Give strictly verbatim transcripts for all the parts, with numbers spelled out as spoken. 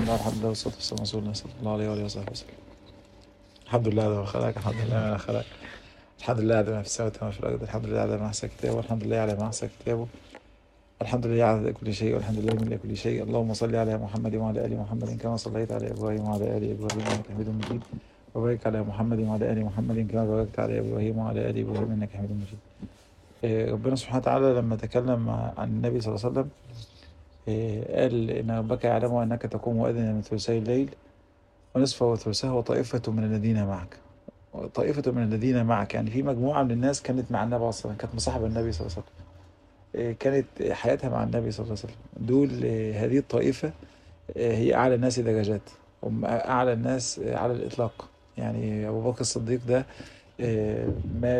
الله الحمد لله والصلاة والسلام على رسول الله صلى الله عليه وآله وصحبه وسلم. الحمد لله على ما خلق، الحمد لله على ما خلق، الحمد لله على ما في السماء وما في الأرض، الحمد لله على ما أحسن كتابه، والحمد لله على ما أحسن كتابه، الحمد لله على كل شيء، والحمد لله من كل شيء. اللهم صل على محمد وعلى آل محمد كما صليت على إبراهيم وعلى آل إبراهيم إنك حميد مجيد، وبارك على محمد وعلى آل محمد كما باركت على إبراهيم وعلى آل إبراهيم إنك حميد مجيد. إيه، ربنا سبحانه وتعالى لما تكلم عن النبي صلى الله عليه وسلم إيه، قال إن ربك يعلم أنك تقوم أدنى من ثلثي الليل ونصفه وثلثه وطائفة من الذين معك. طائفة من الذين معك يعني في مجموعة من الناس كانت مع النبي صلى الله عليه وسلم، كانت مصاحبة النبي صلى الله عليه وسلم، إيه، كانت حياتها مع النبي صلى الله عليه وسلم. دول إيه، هذه الطائفة إيه، هي أعلى الناس درجات، هم أعلى الناس إيه، على الإطلاق. يعني أبو بكر الصديق ده إيه، ما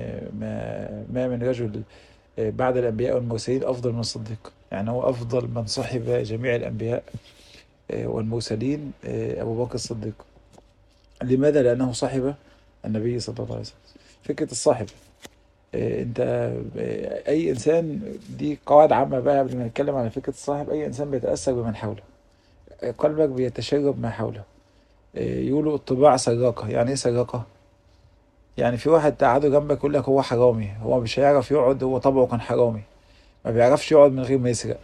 ما ما من رجل إيه، بعد الأنبياء والمرسلين أفضل من الصديق. يعني هو أفضل من صحب جميع الأنبياء إيه، والمرسلين إيه، أبو بكر الصديق. لماذا؟ لأنه صاحب النبي صلى الله عليه وسلم. فكرة الصاحب إيه، انت إيه، اي انسان، دي قواعد عامة بقى قبل ما نتكلم على فكرة الصاحب. اي انسان بيتأثر بمن حوله، إيه، قلبك بيتشرب ما حوله. إيه، يقولوا الطباع سراقة. يعني ايه سراقة؟ يعني في واحد تقعده جنبك يقول لك هو حرامي، هو مش هيعرف يقعد، هو طبعه كان حرامي، ما بيعرفش يقعد من غير ما يسرق.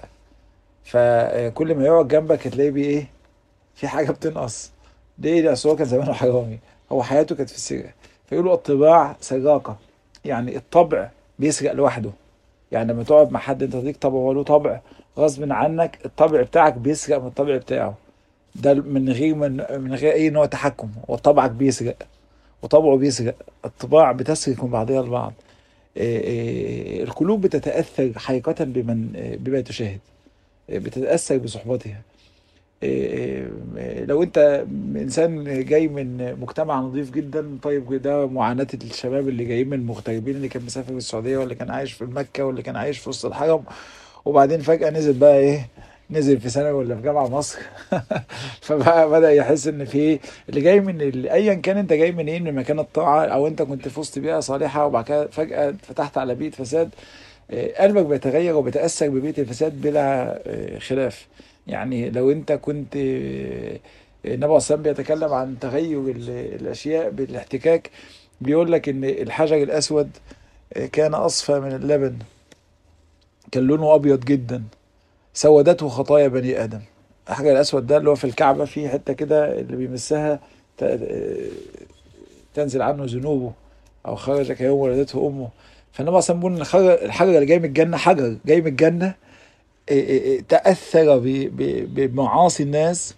فكل ما يقعد جنبك هتلاقيه بيه ايه، في حاجة بتنقص. ليه؟ لأن هو كان زمانه حرامي، هو حياته كانت في السرقة. فيقولوا الطباع سراقة، يعني الطبع بيسرق لوحده. يعني لما تقعد مع حد انت ليك طبع وهو له طبع، غصب عنك الطبع بتاعك بيسرق من الطبع بتاعه. ده من غير من, من غير اي نوع تحكم، وطبعك بيسرق وطبعه بيسرق. الطباع بتسرق من بعضها البعض. إيه إيه، القلوب بتتأثر حقيقة بمن بما تشاهد، إيه، بتتأثر بصحبتها. إيه إيه، لو انت انسان جاي من مجتمع نظيف جدا، طيب ده معاناة الشباب اللي جايين من المغتربين، اللي كان مسافر في السعودية، ولا كان عايش في مكة، ولا كان عايش في وسط الحرم، وبعدين فجأة نزل بقى ايه، نزل في ثانوي ولا في جامعة مصر. فبقى بدأ يحس ان في اللي جاي من ال- ايا كان انت جاي من ايه، من مكان الطاعة، او انت كنت في وسط بيئة صالحة وبعد كده فجأة فتحت على بيئة فساد. آه، قلبك بيتغير وبيتأثر ببيئة الفساد بلا آه، خلاف. يعني لو انت كنت آه، النبي عليه الصلاة بيتكلم عن تغير ال- الأشياء بالاحتكاك، بيقول لك إن الحجر الأسود آه، كان أصفى من اللبن، كان لونه أبيض جدا، سودته خطايا بني آدم. الحجر الأسود ده اللي هو في الكعبة، في حتة كده اللي بيمسها ت- آه، تنزل عنه ذنوبه، أو خرج كيوم ولدته أمه. فالنبي عليه الصلاة بيقول إن الحجر الحجر اللي جاي من الجنة، حجر جاي من الجنة إيه إيه إيه، تأثر ب- ب- بمعاصي الناس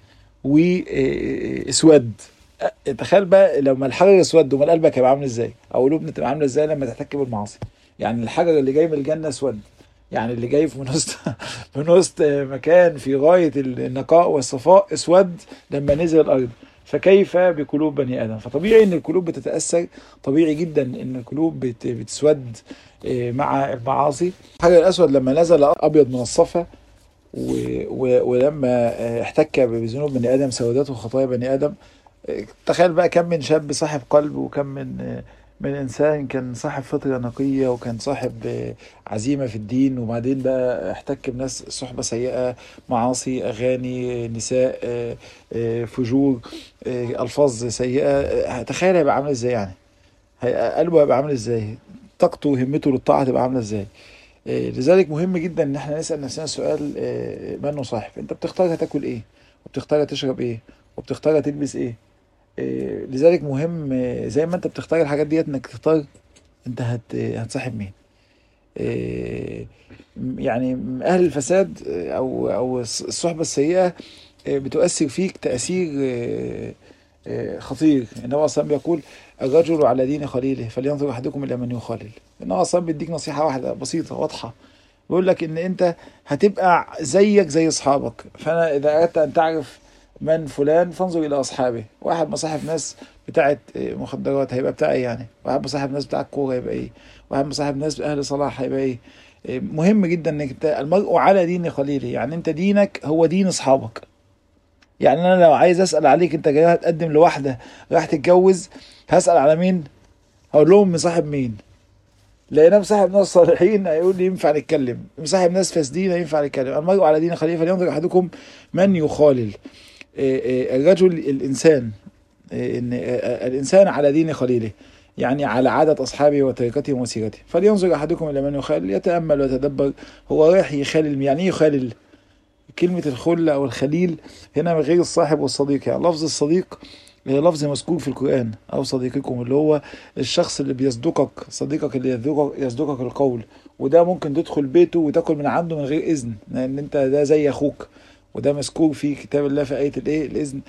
واسود. تخيل بقى لما الحجر اسود، امال قلبك هيبقى عامل ازاي، او قلوبنا تبقى عامله ازاي لما تحتك بالمعاصي. يعني الحجر اللي جاي من الجنه اسود، يعني اللي جاي في من وسط من وسط مكان في غايه النقاء والصفاء اسود لما نزل الارض. فكيف بقلوب بني ادم؟ فطبيعي ان القلوب بتتاثر، طبيعي جدا ان القلوب بت- بتسود إيه، مع المعاصي. الحجر الاسود لما نزل ابيض من الصفا، و... و... ولما آه، احتك بذنوب بني ادم سودته خطايا بني ادم. آه، تخيل بقى كم من شاب صاحب قلب، وكم من آه، من انسان كان صاحب فطره نقيه، وكان صاحب آه، عزيمه في الدين، وبعدين بقى احتك بناس صحبه سيئه، معاصي، اغاني، نساء، آه، آه، فجور، آه، الفاظ سيئه. آه، تخيل هيبقى عامل ازاي يعني، هي- قلبه هيبقى عامل ازاي، طاقته وهمته للطاعه هتبقى عامله ازاي. إيه، لذلك مهم جدا ان احنا نسأل نفسنا سؤال، إيه، من نصاحب؟ انت بتختار هتاكل ايه، وبتختار تشرب ايه، وبتختار تلبس ايه. إيه، لذلك مهم إيه، زي ما انت بتختار الحاجات ديت، انك تختار انت هت هتصاحب مين. إيه، يعني اهل الفساد إيه، او او الصحبة السيئة إيه، بتؤثر فيك تأثير إيه، إيه، خطير. النبي اصلا بيقول الرجل على دين خليله فلينظر احدكم الى من يخالل. النبي اصلا بيديك نصيحة واحدة بسيطة واضحة، بيقول لك ان انت هتبقى زيك زي اصحابك. فانا اذا اردت ان تعرف من فلان فانظر الى اصحابه. واحد مصاحب ناس بتاعت مخدرات هيبقى بتاع ايه يعني، واحد مصاحب ناس بتاعت كوره هيبقى ايه، واحد مصاحب ناس اهل صلاح هيبقى ايه. إيه، مهم جدا انك انت المرء على دين خليله، يعني انت دينك هو دين اصحابك. يعني انا لو عايز اسال عليك، انت جاي هتقدم لواحده رايح تتجوز، هسال على مين؟ هقول لهم مصاحب مين. لقينا مصاحب ناس صالحين هيقول لي ينفع نتكلم، مصاحب ناس فاسدين ينفع نتكلم. المرء على دين خليل فلينظر احدكم من يخالل. الرجل الانسان، ان الانسان على دين خليله، يعني على عادة أصحابه وطريقتهم وسيرتهم. فلينظر أحدكم إلى من يخالل، يتأمل ويتدبر هو رايح يخالل. يعني إيه يخالل؟ كلمة الخل أو الخليل هنا من غير الصاحب والصديق. يعني لفظ الصديق لفظ مذكور في القرآن، أو صديقكم اللي هو الشخص اللي بيصدقك، صديقك اللي يصدقك, يصدقك القول. وده ممكن تدخل بيته وتاكل من عنده من غير إذن، لأن أنت ده زي أخوك. وده مذكور في كتاب الله في آية الإيه الإذن.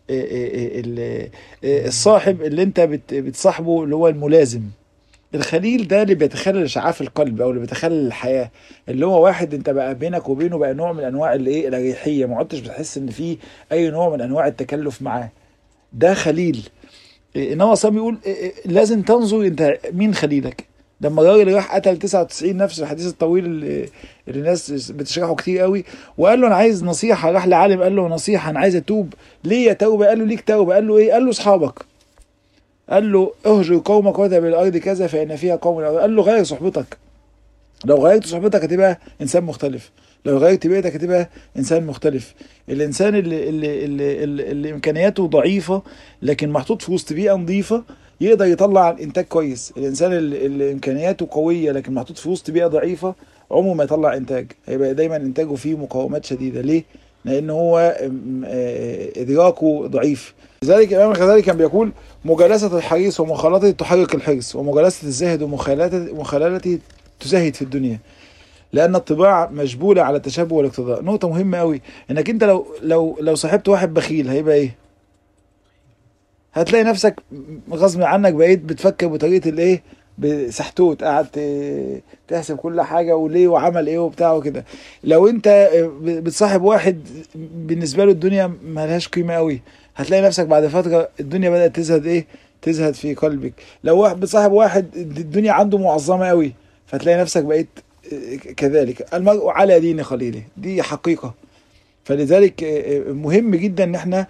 الصاحب اللي انت بتصاحبه اللي هو الملازم. الخليل ده اللي بيتخلل شعاف القلب او اللي بيتخلل الحياه، اللي هو واحد انت بقى بينك وبينه بقى نوع من انواع الايه الاريحيه، ما عدتش بتحس ان في اي نوع من انواع التكلف معاه. ده خليل. انما صلى بيقول لازم تنظر انت مين خليلك. لما الراجل راح قتل تسعة وتسعين نفس، الحديث الطويل اللي, اللي الناس بتشرحه كتير قوي، وقال له انا عايز نصيحه، راح لعالم قال له نصيحه انا عايز اتوب. ليه يا توبه؟ قال له ليك توبه. قال له ايه؟ قال له اصحابك. قال له اهجر قومك وذهب الى الارض كذا فان فيها قوم. قال له غير صحبتك. لو غيرت صحبتك هتبقى انسان مختلف، لو غيرت بيئتك هتبقى انسان مختلف. الانسان اللي اللي اللي, اللي, اللي امكانياته ضعيفه لكن محطوط في وسط بيئه نظيفه يقدر يطلع انتاج كويس. الانسان اللي, اللي امكانياته قويه لكن محطوط في وسط بيئه ضعيفه عمره ما يطلع انتاج، هيبقى دايما انتاجه فيه مقاومات شديده. ليه؟ لان هو ادراكه ضعيف. لذلك الامام الغزالي كان بيقول مجالسه الحريص ومخالطته تحرك الحرص، ومجالسه الزاهد ومخالطته تزهد في الدنيا، لان الطباع مجبوله على التشبه والاقتضاء. نقطه مهمه قوي، انك انت لو لو لو صاحبت واحد بخيل هيبقى ايه؟ هتلاقي نفسك غصب عنك بقيت بتفكر بطريقه الايه؟ بسحتوت، قاعد تحسب كل حاجه وليه وعمل ايه وبتاع وكده. لو انت بتصاحب واحد بالنسبه له الدنيا مالهاش قيمه قوي، هتلاقي نفسك بعد فتره الدنيا بدات تزهد ايه؟ تزهد في قلبك. لو واحد بتصاحب واحد الدنيا عنده معظمه قوي، فتلاقي نفسك بقيت كذلك. المرء على دين خليله، دي حقيقه. فلذلك مهم جدا ان احنا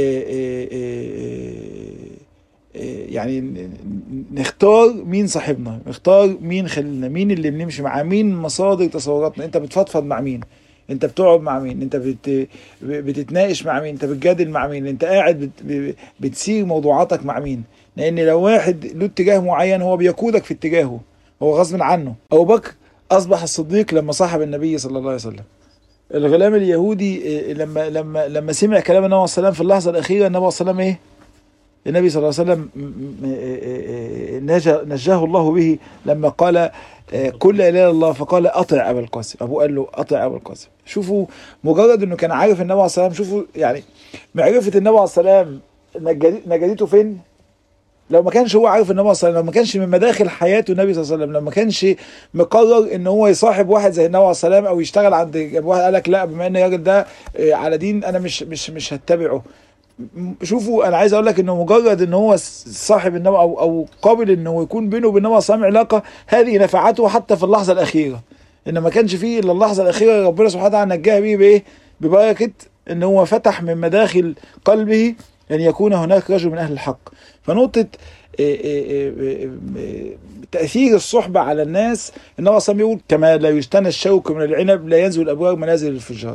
يعني نختار مين صاحبنا، نختار مين خلينا، مين اللي بنمشي معاه، مين مصادر تصوراتنا. انت بتفضفض مع مين؟ انت بتقعد مع مين؟ انت بت... بتتناقش مع مين؟ انت بتجادل مع مين؟ انت قاعد بت... بتسير موضوعاتك مع مين؟ لان لو واحد له اتجاه معين هو بيقودك في اتجاهه، هو غصب عنه. ابو بكر اصبح الصديق لما صاحب النبي صلى الله عليه وسلم. الغلام اليهودي لما لما لما سمع كلام النبي صلى الله عليه وسلم في اللحظه الاخيره، النبي صلى الله عليه وسلم ايه؟ النبي صلى الله عليه وسلم نجاه الله به لما قال قل لا اله الا الله، فقال اطع ابا القاسم. ابوه قال له اطع ابا القاسم. شوفوا مجرد انه كان عارف النبي عليه الصلاه والسلام، شوفوا يعني معرفه النبي عليه الصلاه والسلام نجدته فين. لو ما كانش هو عارف النبي صلى الله عليه وسلم، لو ما كانش من مداخل حياته النبي صلى الله عليه وسلم، لو ما كانش مقرر ان هو يصاحب واحد زي النبي عليه الصلاه والسلام او يشتغل عند واحد قال لك لا بما ان الراجل ده على دين انا مش مش مش هتبعه. شوفوا انا عايز اقول لك انه مجرد ان هو صاحب النبي او او قابل انه يكون بينه وبين النبي صلى الله عليه وسلم علاقه، هذه نفعته حتى في اللحظه الاخيره. ان ما كانش فيه الا اللحظه الاخيره ربنا سبحانه وتعالى نجاه بيه بايه؟ ببركه ان هو فتح من مداخل قلبه ان يكون هناك رجل من اهل الحق. فنقطه تأثير الصحبة على الناس، النبي صلى الله عليه وسلم يقول كما لا يجتنى الشوك من العنب لا ينزل الأبواب منازل الفجار.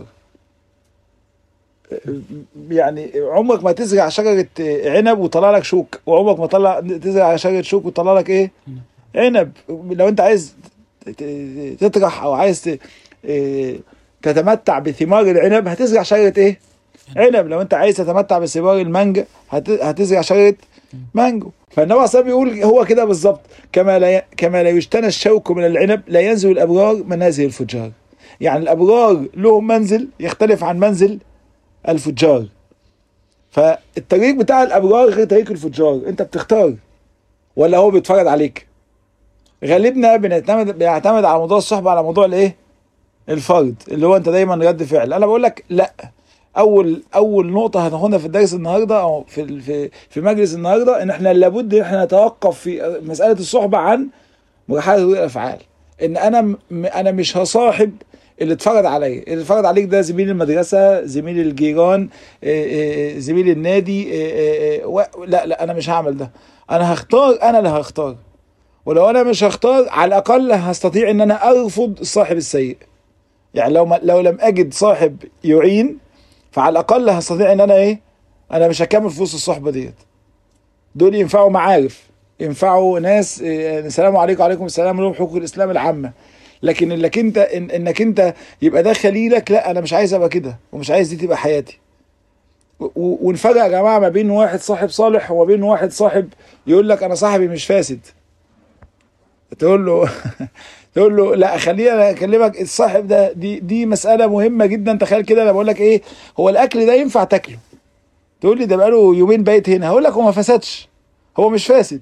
يعني عمرك ما تزرع شجرة عنب وطلع لك شوك، وعمرك ما طلع تزرع شجرة شوك وطلع لك ايه؟ عنب. لو انت عايز تطرح او عايز تتمتع بثمار العنب هتزرع شجرة ايه؟ عنب. لو انت عايز تتمتع بثمار المانجا هتزرع شجرة مانجو. فالنبي صلى الله عليه وسلم بيقول هو كده بالظبط، كما لا كما لا يجتنى الشوك من العنب لا ينزل الابرار منازل الفجار. يعني الابرار لهم منزل يختلف عن منزل الفجار. فالطريق بتاع الابرار غير طريق الفجار، انت بتختار ولا هو بيتفرض عليك؟ غالبنا بنعتمد بيعتمد على موضوع الصحبه على موضوع الايه؟ الفرض، اللي هو انت دايما رد فعل. انا بقول لك لا، اول اول نقطه هناخدها في الدرس النهارده او في في في مجلس النهارده ان احنا لابد ان احنا نتوقف في مساله الصحبه عن مرحله ردود الافعال. ان انا انا مش هصاحب اللي اتفرض عليا. اللي اتفرض عليك ده زميل المدرسه، زميل الجيران، زميل النادي، لا لا انا مش هعمل ده. انا هختار، انا اللي هختار. ولو انا مش هختار على الاقل هستطيع ان انا ارفض الصاحب السيء. يعني لو ما لو لم اجد صاحب يعين فعلى الاقل هستطيع ان انا ايه، انا مش هكمل في وسط الصحبه ديت. دول ينفعوا معارف، ينفعوا ناس إيه، السلام عليكم وعليكم السلام لهم حقوق الاسلام العامه. لكن انك انت إن انك انت يبقى ده خليلك، لا انا مش عايز ابقى كده، ومش عايز دي تبقى حياتي. ونفرق يا جماعه ما بين واحد صاحب صالح وما بين واحد صاحب يقول لك انا صاحبي مش فاسد. تقول له تقول له لا خلينا اكلمك، الصاحب ده دي دي مساله مهمه جدا. تخيل كده انا بقول لك ايه، هو الاكل ده ينفع تاكله؟ تقول لي ده بقاله يومين بايت هنا، هقول لك هو ما فسدش، هو مش فاسد،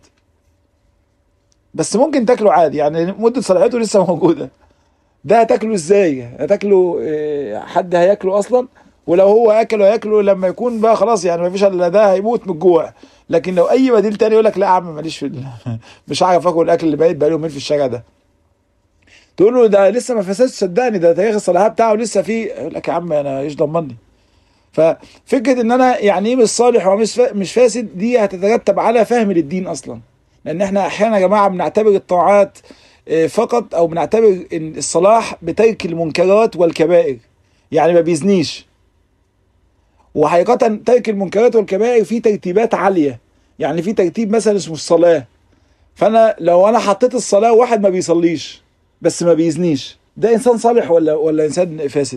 بس ممكن تاكله عادي، يعني مده صلاحيته لسه موجوده. ده هتاكله ازاي؟ هتاكله إيه؟ حد هياكله اصلا؟ ولو هو اكله هياكله لما يكون بقى خلاص، يعني ما فيش الا ده هيموت من الجوع. لكن لو اي بديل تاني يقول لك لا يا عم ماليش في ال... مش عارف اكل الاكل اللي بايت بقاله يومين في الشارع ده. تقول له ده لسه ما فسدش، صدقني ده تاريخ الصلاحيه بتاعه لسه فيه، يقول لك يا عم انا ايش ضمني. ففكره ان انا يعني ايه مش صالح ومش فا... مش فاسد، دي هتترتب على فهم للدين اصلا. لان احنا احيانا يا جماعه بنعتبر الطاعات فقط، او بنعتبر ان الصلاح بترك المنكرات والكبائر، يعني ما بيزنيش. وحقيقة ترك المنكرات والكبائر في ترتيبات عالية، يعني في ترتيب مثلا اسمه الصلاة. فانا لو انا حطيت الصلاة واحد ما بيصليش بس ما بيزنيش، ده انسان صالح ولا ولا انسان فاسد؟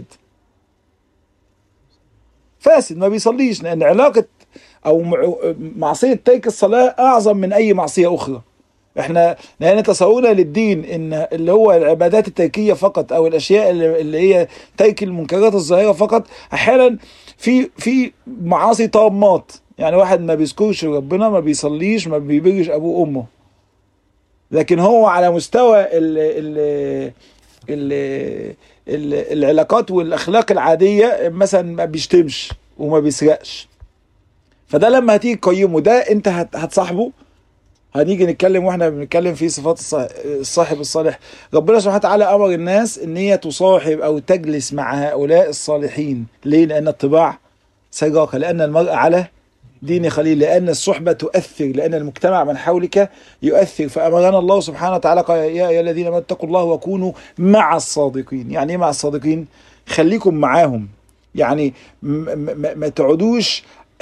فاسد، ما بيصليش، لان علاقة او معصية ترك الصلاة اعظم من اي معصية اخرى. احنا لان تصورنا للدين ان اللي هو العبادات التركيه فقط، او الاشياء اللي, اللي هي ترك المنكرات الظاهره فقط. احيانا في في معاصي طامات، يعني واحد ما بيذكرش ربنا، ما بيصليش، ما بيبرش ابوه وامه، لكن هو على مستوى ال ال ال ال العلاقات والاخلاق العاديه مثلا ما بيشتمش وما بيسرقش. فده لما هتيجي تقيمه، ده انت هتصاحبه. هنيجي نتكلم واحنا بنتكلم في صفات الصاحب الصالح. ربنا سبحانه وتعالى امر الناس ان هي تصاحب او تجلس مع هؤلاء الصالحين. ليه؟ لان الطباع سراقه، لان المرء على دين خليل، لان الصحبه تؤثر، لان المجتمع من حولك يؤثر. فامرنا الله سبحانه وتعالى قال يا ايها الذين امنوا اتقوا الله وكونوا مع الصادقين. يعني ايه مع الصادقين؟ خليكم معاهم، يعني ما تقعدوش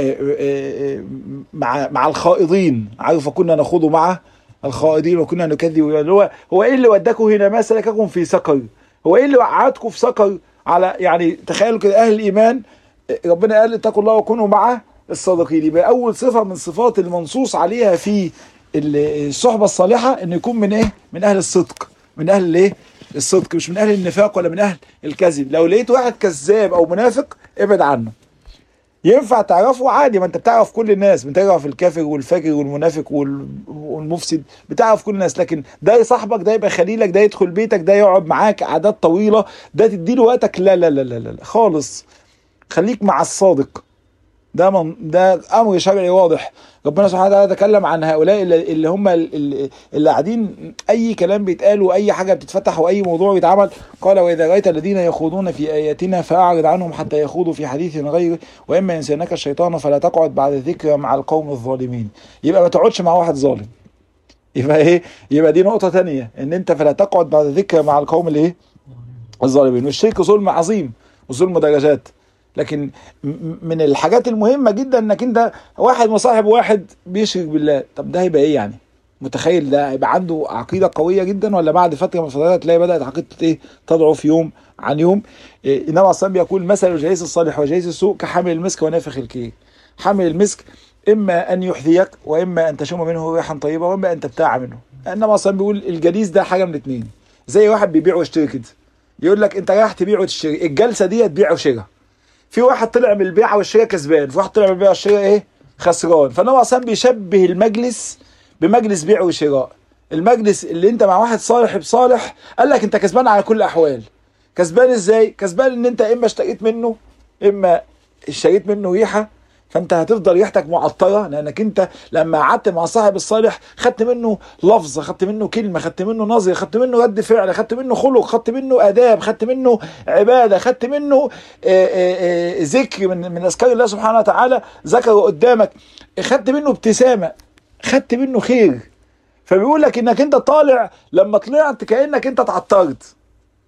مع مع الخائضين. عارف كنا نخوض مع الخائضين وكنا نكذب. يعني هو هو ايه اللي وداكم هنا؟ ما سلككم في سقر؟ هو ايه اللي وقعتكم في سقر؟ على يعني تخيلوا كده اهل الايمان، ربنا قال اتقوا الله وكونوا مع الصادقين. يبقى اول صفه من صفات المنصوص عليها في الصحبه الصالحه انه يكون من ايه؟ من اهل الصدق، من اهل الايه؟ الصدق، مش من اهل النفاق ولا من اهل الكذب. لو لقيت واحد كذاب او منافق ابعد عنه. ينفع تعرفه عادي، ما انت بتعرف كل الناس، بتعرف الكافر والفاجر والمنافق والمفسد، بتعرف كل الناس. لكن ده صاحبك، ده يبقى خليلك، ده يدخل بيتك، ده يقعد معاك عادات طويله، ده تديله وقتك، لا لا لا لا لا خالص. خليك مع الصادق. ده من ده امر شرعي واضح. ربنا سبحانه وتعالى تكلم عن هؤلاء اللي, اللي هم اللي, اللي قاعدين اي كلام بيتقال واي حاجه بتتفتح واي موضوع بيتعمل. قال واذا رايت الذين يخوضون في اياتنا فاعرض عنهم حتى يخوضوا في حديث غيره واما ينسينك الشيطان فلا تقعد بعد الذكر مع القوم الظالمين. يبقى ما تقعدش مع واحد ظالم. يبقى ايه؟ يبقى دي نقطه ثانيه، ان انت فلا تقعد بعد الذكر مع القوم الايه؟ الظالمين. والشرك ظلم عظيم وظلم درجات. لكن من الحاجات المهمة جدا انك انت واحد مصاحب واحد بيشرك بالله، طب ده هيبقى ايه يعني؟ متخيل ده هيبقى عنده عقيدة قوية جدا، ولا بعد فترة من الفترات تلاقي بدأت عقيدته ايه؟ تضعف يوم عن يوم. إيه النبي عليه الصلاة والسلام يقول مثل الجليس الصالح وجليس السوء كحامل المسك ونافخ الكير. حامل المسك اما ان يحذيك، واما ان تشم منه ريحا طيبة، واما ان تبتاع منه. النبي عليه الصلاة والسلام بيقول الجليس ده حاجة من اتنين، زي واحد بيبيع ويشتري كده. يقول لك انت رايح تبيع وتشتري، الجلسة دي تبيع وشراء. في واحد طلع من البيعه والشراء كسبان، في واحد طلع من البيعه والشراء ايه؟ خسران. فالنبي اصلا بيشبه المجلس بمجلس بيع وشراء. المجلس اللي انت مع واحد صالح بصالح، قال لك انت كسبان على كل الاحوال. كسبان ازاي؟ كسبان ان انت اما اشتريت منه، اما اشتريت منه ريحه، فانت هتفضل ريحتك معطره، لانك انت لما قعدت مع صاحب الصالح خدت منه لفظه، خدت منه كلمه، خدت منه نظره، خدت منه رد فعل، خدت منه خلق، خدت منه اداب، خدت منه عباده، خدت منه آآ آآ ذكر من من اذكار الله سبحانه وتعالى ذكره قدامك، خدت منه ابتسامه، خدت منه خير. فبيقول لك انك انت طالع، لما طلعت كانك انت اتعطرت.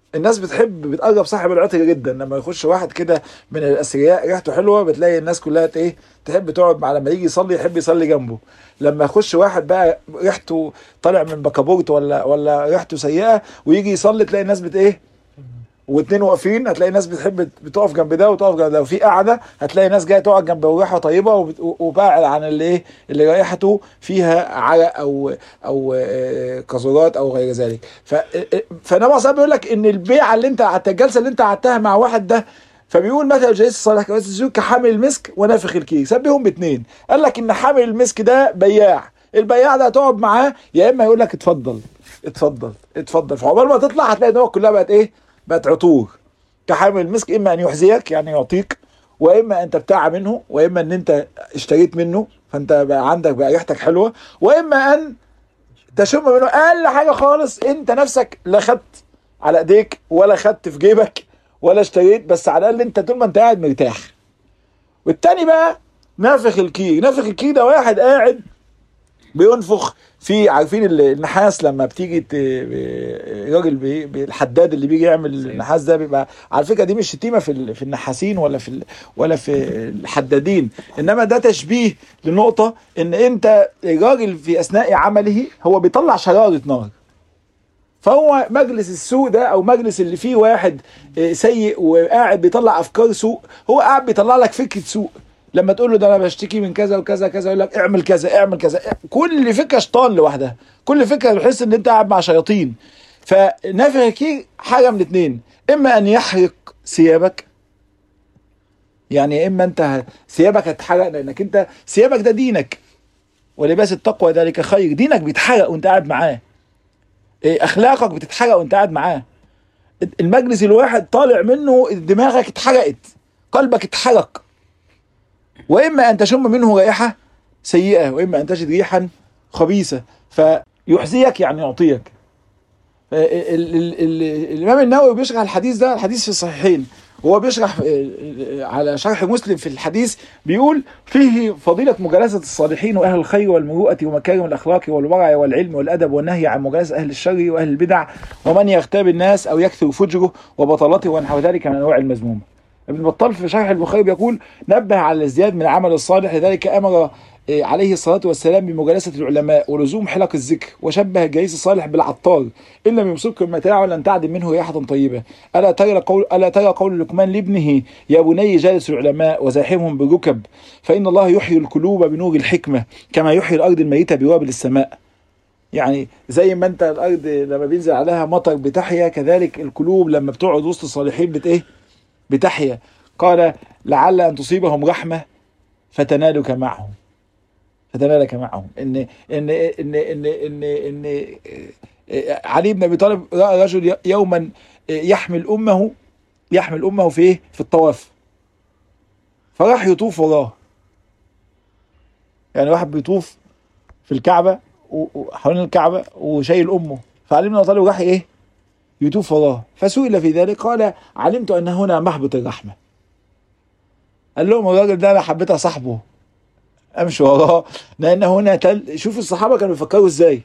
الناس بتحب بتقرب صاحب العطر جدا. لما يخش واحد كده من الاثرياء ريحته حلوه بتلاقي الناس كلها ايه تحب تقعد مع، لما يجي يصلي يحب يصلي جنبه. لما يخش واحد بقى ريحته طالع من بكابورت ولا ولا ريحته سيئه ويجي يصلي تلاقي الناس بت ايه، واتنين واقفين هتلاقي ناس بتحب بتقف جنب ده وتقف جنب ده، وفي قاعده هتلاقي ناس جايه تقعد جنب ريحه طيبه وبعد عن اللي ايه اللي ريحته فيها عرق او او قذورات او غير ذلك. ف فانا صاحب بيقول لك ان البيعه اللي انت قعدت، الجلسه اللي انت قعدتها مع واحد ده، فبيقول مثلا الجليس الصالح كجليس الزوج كحامل المسك ونافخ الكير، سبهم باثنين. قال لك ان حامل المسك ده بياع، البياع ده هتقعد معاه يا اما يقول لك اتفضل اتفضل اتفضل، فعقبال ما تطلع هتلاقي ان هو كلها بقت ايه، بقت عطور. كحامل المسك اما ان يحذيك يعني يعطيك، واما انت بتاع منه، واما ان انت اشتريت منه فانت بقى عندك بقى ريحتك حلوه، واما ان تشم منه اقل حاجه خالص انت نفسك لا خدت على ايديك ولا خدت في جيبك ولا اشتريت، بس على الاقل انت طول ما انت قاعد مرتاح. والتاني بقى نافخ الكير. نافخ الكير ده واحد قاعد بينفخ في، عارفين النحاس لما بتيجي راجل بي الحداد اللي بيجي يعمل النحاس ده، بيبقى على فكره دي مش شتيمه في في النحاسين ولا في ولا في الحدادين، انما ده تشبيه لنقطه ان انت الراجل في اثناء عمله هو بيطلع شراره نار. فهو مجلس السوء ده او مجلس اللي فيه واحد سيء وقاعد بيطلع افكار سوء، هو قاعد بيطلع لك فكره سوء. لما تقول له ده انا بشتكي من كذا وكذا كذا يقول لك اعمل كذا اعمل كذا، كل فكره شيطان لوحدها، كل فكره بتحس ان انت قاعد مع شياطين. فنافخ الكير حاجه من اتنين، اما ان يحرق ثيابك، يعني اما انت ثيابك هتتحرق لانك انت ثيابك ده دينك، ولباس التقوى ذلك خير، دينك بيتحرق وانت قاعد معاه، اخلاقك بتتحرق وانت قاعد معاه، المجلس الواحد طالع منه دماغك اتحرقت، قلبك اتحرق. واما ان تشم منه رائحه سيئه، واما ان تجد ريحا خبيثه فيحزيك يعني يعطيك. الامام النووي بيشرح الحديث ده، الحديث في الصحيحين، هو بيشرح على شرح مسلم في الحديث بيقول فيه فضيلة مجالسة الصالحين وأهل الخير والمروءة ومكارم الأخلاق والورع والعلم والأدب والنهي عن مجالسة أهل الشر وأهل البدع ومن يغتاب الناس أو يكثر فجره وبطلته ونحو ذلك من أنواع المذمومة. ابن بطال في شرح البخاري بيقول نبه على الازدياد من العمل الصالح، لذلك أمر عليه الصلاة والسلام بمجالسة العلماء ولزوم حلق الذكر، وشبه الجليس الصالح بالعطار إن لم يمسك المتاع ولن تعدم منه ريحة طيبة. ألا ترى قول ألا ترى قول لقمان لابنه يا بني جالس العلماء وزاحمهم بالركب فإن الله يحيي القلوب بنور الحكمة كما يحيي الأرض الميتة بوابل السماء. يعني زي ما أنت الأرض لما بينزل عليها مطر بتحيا، كذلك القلوب لما بتقعد وسط الصالحين بت إيه بتحيا. قال لعل أن تصيبهم رحمة فتنالك معهم فتنالك معهم. إن إن إن إن إن إن علي بن أبي طالب رأى رجل يوما يحمل أمه يحمل أمه في إيه في الطواف، فراح يطوف وراه. يعني واحد بيطوف في الكعبة وحوالين الكعبة وشايل أمه، فعلي بن أبي طالب راح إيه يطوف وراه، فسئل في ذلك قال علمت أن هنا محبط الرحمة. قال لهم الراجل ده أنا حبيت أصاحبه امشي وراه لان هنا تل... شوف الصحابه كانوا بيفكروا ازاي.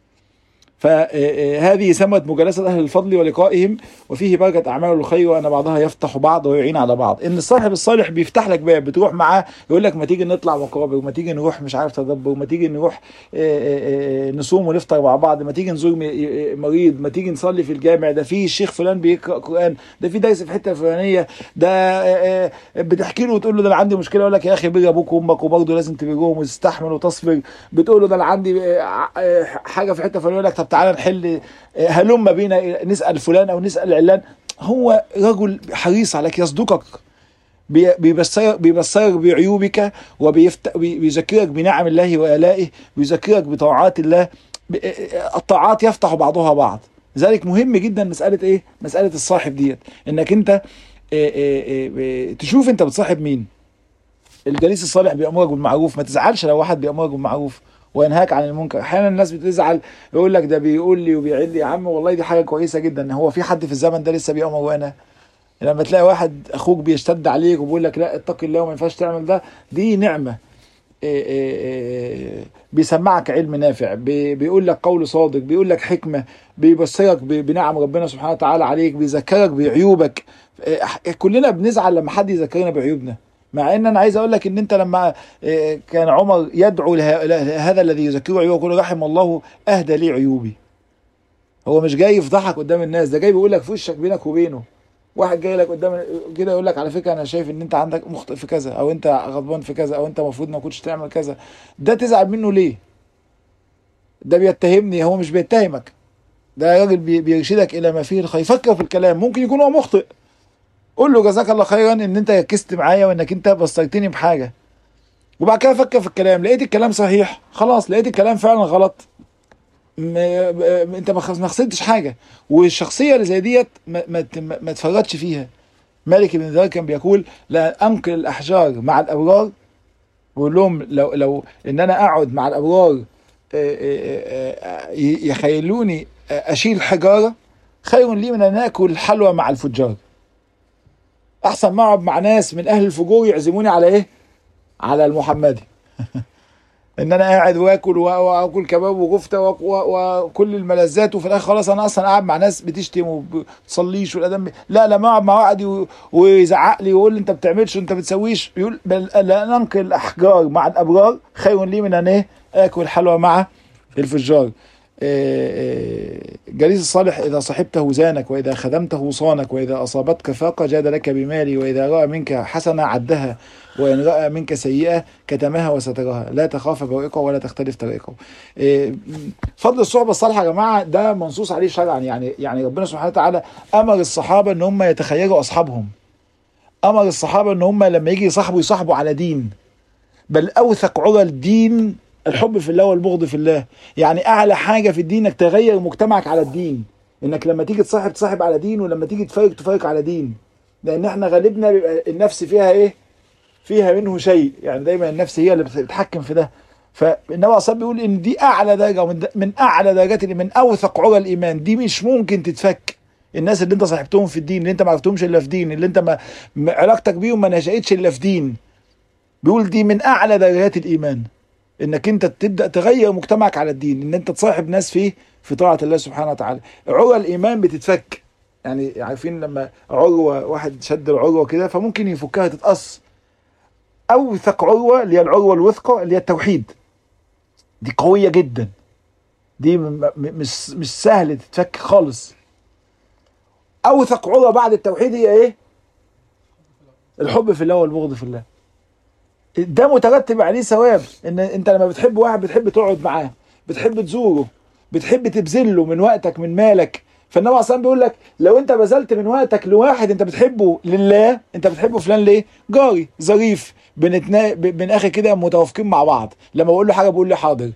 فهذه ثمرة مجالسة أهل الفضل ولقائهم، وفيه بركة أعمال الخير وأن بعضها يفتح بعض ويعين على بعض. إن الصاحب الصالح بيفتح لك باب، بتروح معاه يقول لك ما تيجي نطلع مقابر، وما تيجي نروح مش عارف تدبر، وما تيجي نروح نصوم ونفطر مع بعض، ما تيجي نزور مريض، ما تيجي نصلي في الجامع، ده في الشيخ فلان بيقرأ قرآن، ده في درس في حتة فلانية، ده بتحكي له وتقول له ده أنا عندي مشكلة، يقول لك يا أخي بر أبوك وأمك وبرضه لازم تبرهم وتستحمل وتصبر. بتقول له ده أنا عندي حاجة في حتة فلانية، يقول لك طب تعالى نحل، هلم بينا نسأل فلان أو نسأل علان. هو رجل حريص عليك، يصدقك، بيبصرك بيبصرك بعيوبك، وبيذكرك بنعم الله وآلائه، بيذكرك بطاعات الله. الطاعات يفتح بعضها بعض. لذلك مهم جدا مسألة ايه مسألة الصاحب ديت، انك انت تشوف انت بتصاحب مين. الجليس الصالح بيأمرك بالمعروف، ما تزعلش لو واحد بيأمرك بالمعروف وينهاك عن المنكر. احيانا الناس بتزعل يقول لك ده بيقول لي وبيعيد لي، يا عم والله دي حاجه كويسه جدا. هو في حد في الزمن ده لسه بيأمر وانا؟ لما تلاقي واحد اخوك بيشتد عليك وبيقول لك لا اتق الله وما ينفعش تعمل ده، دي نعمه. إيه إيه إيه بيسمعك علم نافع، بي بيقول لك قول صادق، بيقول لك حكمة، بيبصرك بنعم ربنا سبحانه وتعالى عليك، بيذكرك بعيوبك. إيه كلنا بنزعل لما حد يذكرنا بعيوبنا، مع ان انا عايز اقول لك ان انت لما إيه كان عمر يدعو لهذا الذي يذكره عيوبه يقول رحم الله اهدى لي عيوبي. هو مش جاي يفضحك قدام الناس، ده جاي بيقول لك في وشك بينك وبينه. واحد جاي لك قدام كده يقول لك على فكره انا شايف ان انت عندك مخطئ في كذا، او انت غضبان في كذا، او انت المفروض ما كنتش تعمل كذا. ده تزعل منه ليه؟ ده بيتهمني، هو مش بيتهمك، ده راجل بيرشدك الى ما فيه الخير. فكر في الكلام، ممكن يكون هو مخطئ، قول له جزاك الله خيرا ان انت ركزت معايا وانك انت بصرتني بحاجه، وبعد كده فكر في الكلام. لقيت الكلام صحيح خلاص، لقيت الكلام فعلا غلط، م... انت ما خسرتش حاجه. والشخصيه اللي زي ديت ما, ما... ما تفرطش فيها. مالك بن دينار كان بيقول لا انقل الاحجار مع الابرار، بيقول لهم لو لو ان انا اقعد مع الابرار يخيلوني اشيل حجاره خير لي من ان اكل حلوى مع الفجار. احسن ما اقعد مع ناس من اهل الفجور يعزموني على ايه؟ على المحمدي. ان انا قاعد واكل واكل كباب وكفته وكل الملذات، وفي الاخر خلاص انا اصلا قاعد مع ناس بتشتم وبتصليش والادم. لا لا، ما اقعد مع واحد ويزعق لي ويقول لي انت بتعملش وانت بتسويش. يقول بل لا ننقل الاحجار مع الابرار خير لي من ان ايه؟ اكل حلوى مع الفجار. جليس الصالح إذا صحبته زانك، وإذا خدمته صانك، وإذا أصابتك فاقة جاد لك بمالي، وإذا رأى منك حسنة عدها، وإن رأى منك سيئة كتمها وسترها، لا تخاف بوئقه ولا تختلف طريقه. فضل الصحبة الصالحة يا جماعة ده منصوص عليه شرعا. يعني يعني ربنا سبحانه وتعالى أمر الصحابة إن هم يتخيروا أصحابهم، أمر الصحابة إن هم لما يجي يصاحبوا يصاحبوا على دين، بل أوثق عرى الدين الحب في الله والبغض في الله. يعني اعلى حاجه في الدين انك تغير مجتمعك على الدين، انك لما تيجي تصاحب تصاحب على دين، ولما تيجي تفارق تفارق على دين. لان احنا غالبنا بيبقى النفس فيها ايه؟ فيها منه شيء، يعني دايما النفس هي اللي بتتحكم في ده. فالنبي اصلا بيقول ان دي اعلى درجه من, من اعلى درجات الايمان، اوثق عرى الايمان، دي مش ممكن تتفك. الناس اللي انت صاحبتهم في الدين، اللي انت ما عرفتهمش الا في دين، اللي انت ما علاقتك بيهم ما نشأتش الا في دين، بيقول دي من اعلى درجات الايمان، انك انت تبدا تغير مجتمعك على الدين، ان انت تصاحب ناس فيه في طاعه الله سبحانه وتعالى. عروه الايمان بتتفك. يعني عارفين لما عروه واحد شد العروه كده فممكن يفكها تتقص. اوثق عروه اللي هي العروه الوثقه اللي هي التوحيد، دي قويه جدا، دي مش مش سهل تتفك خالص. اوثق عروه بعد التوحيد هي ايه؟ الحب في الله والبغض في الله. ده مترتب عليه ثواب، ان انت لما بتحب واحد بتحب تقعد معاه، بتحب تزوره، بتحب تبذل له من وقتك من مالك. فالنبي اصلا بيقول لك لو انت بذلت من وقتك لواحد انت بتحبه لله، انت بتحبه فلان ليه؟ جاري ظريف، بنتنا بن اخي كده متوافقين مع بعض، لما بقول له حاجه بقول له حاضر،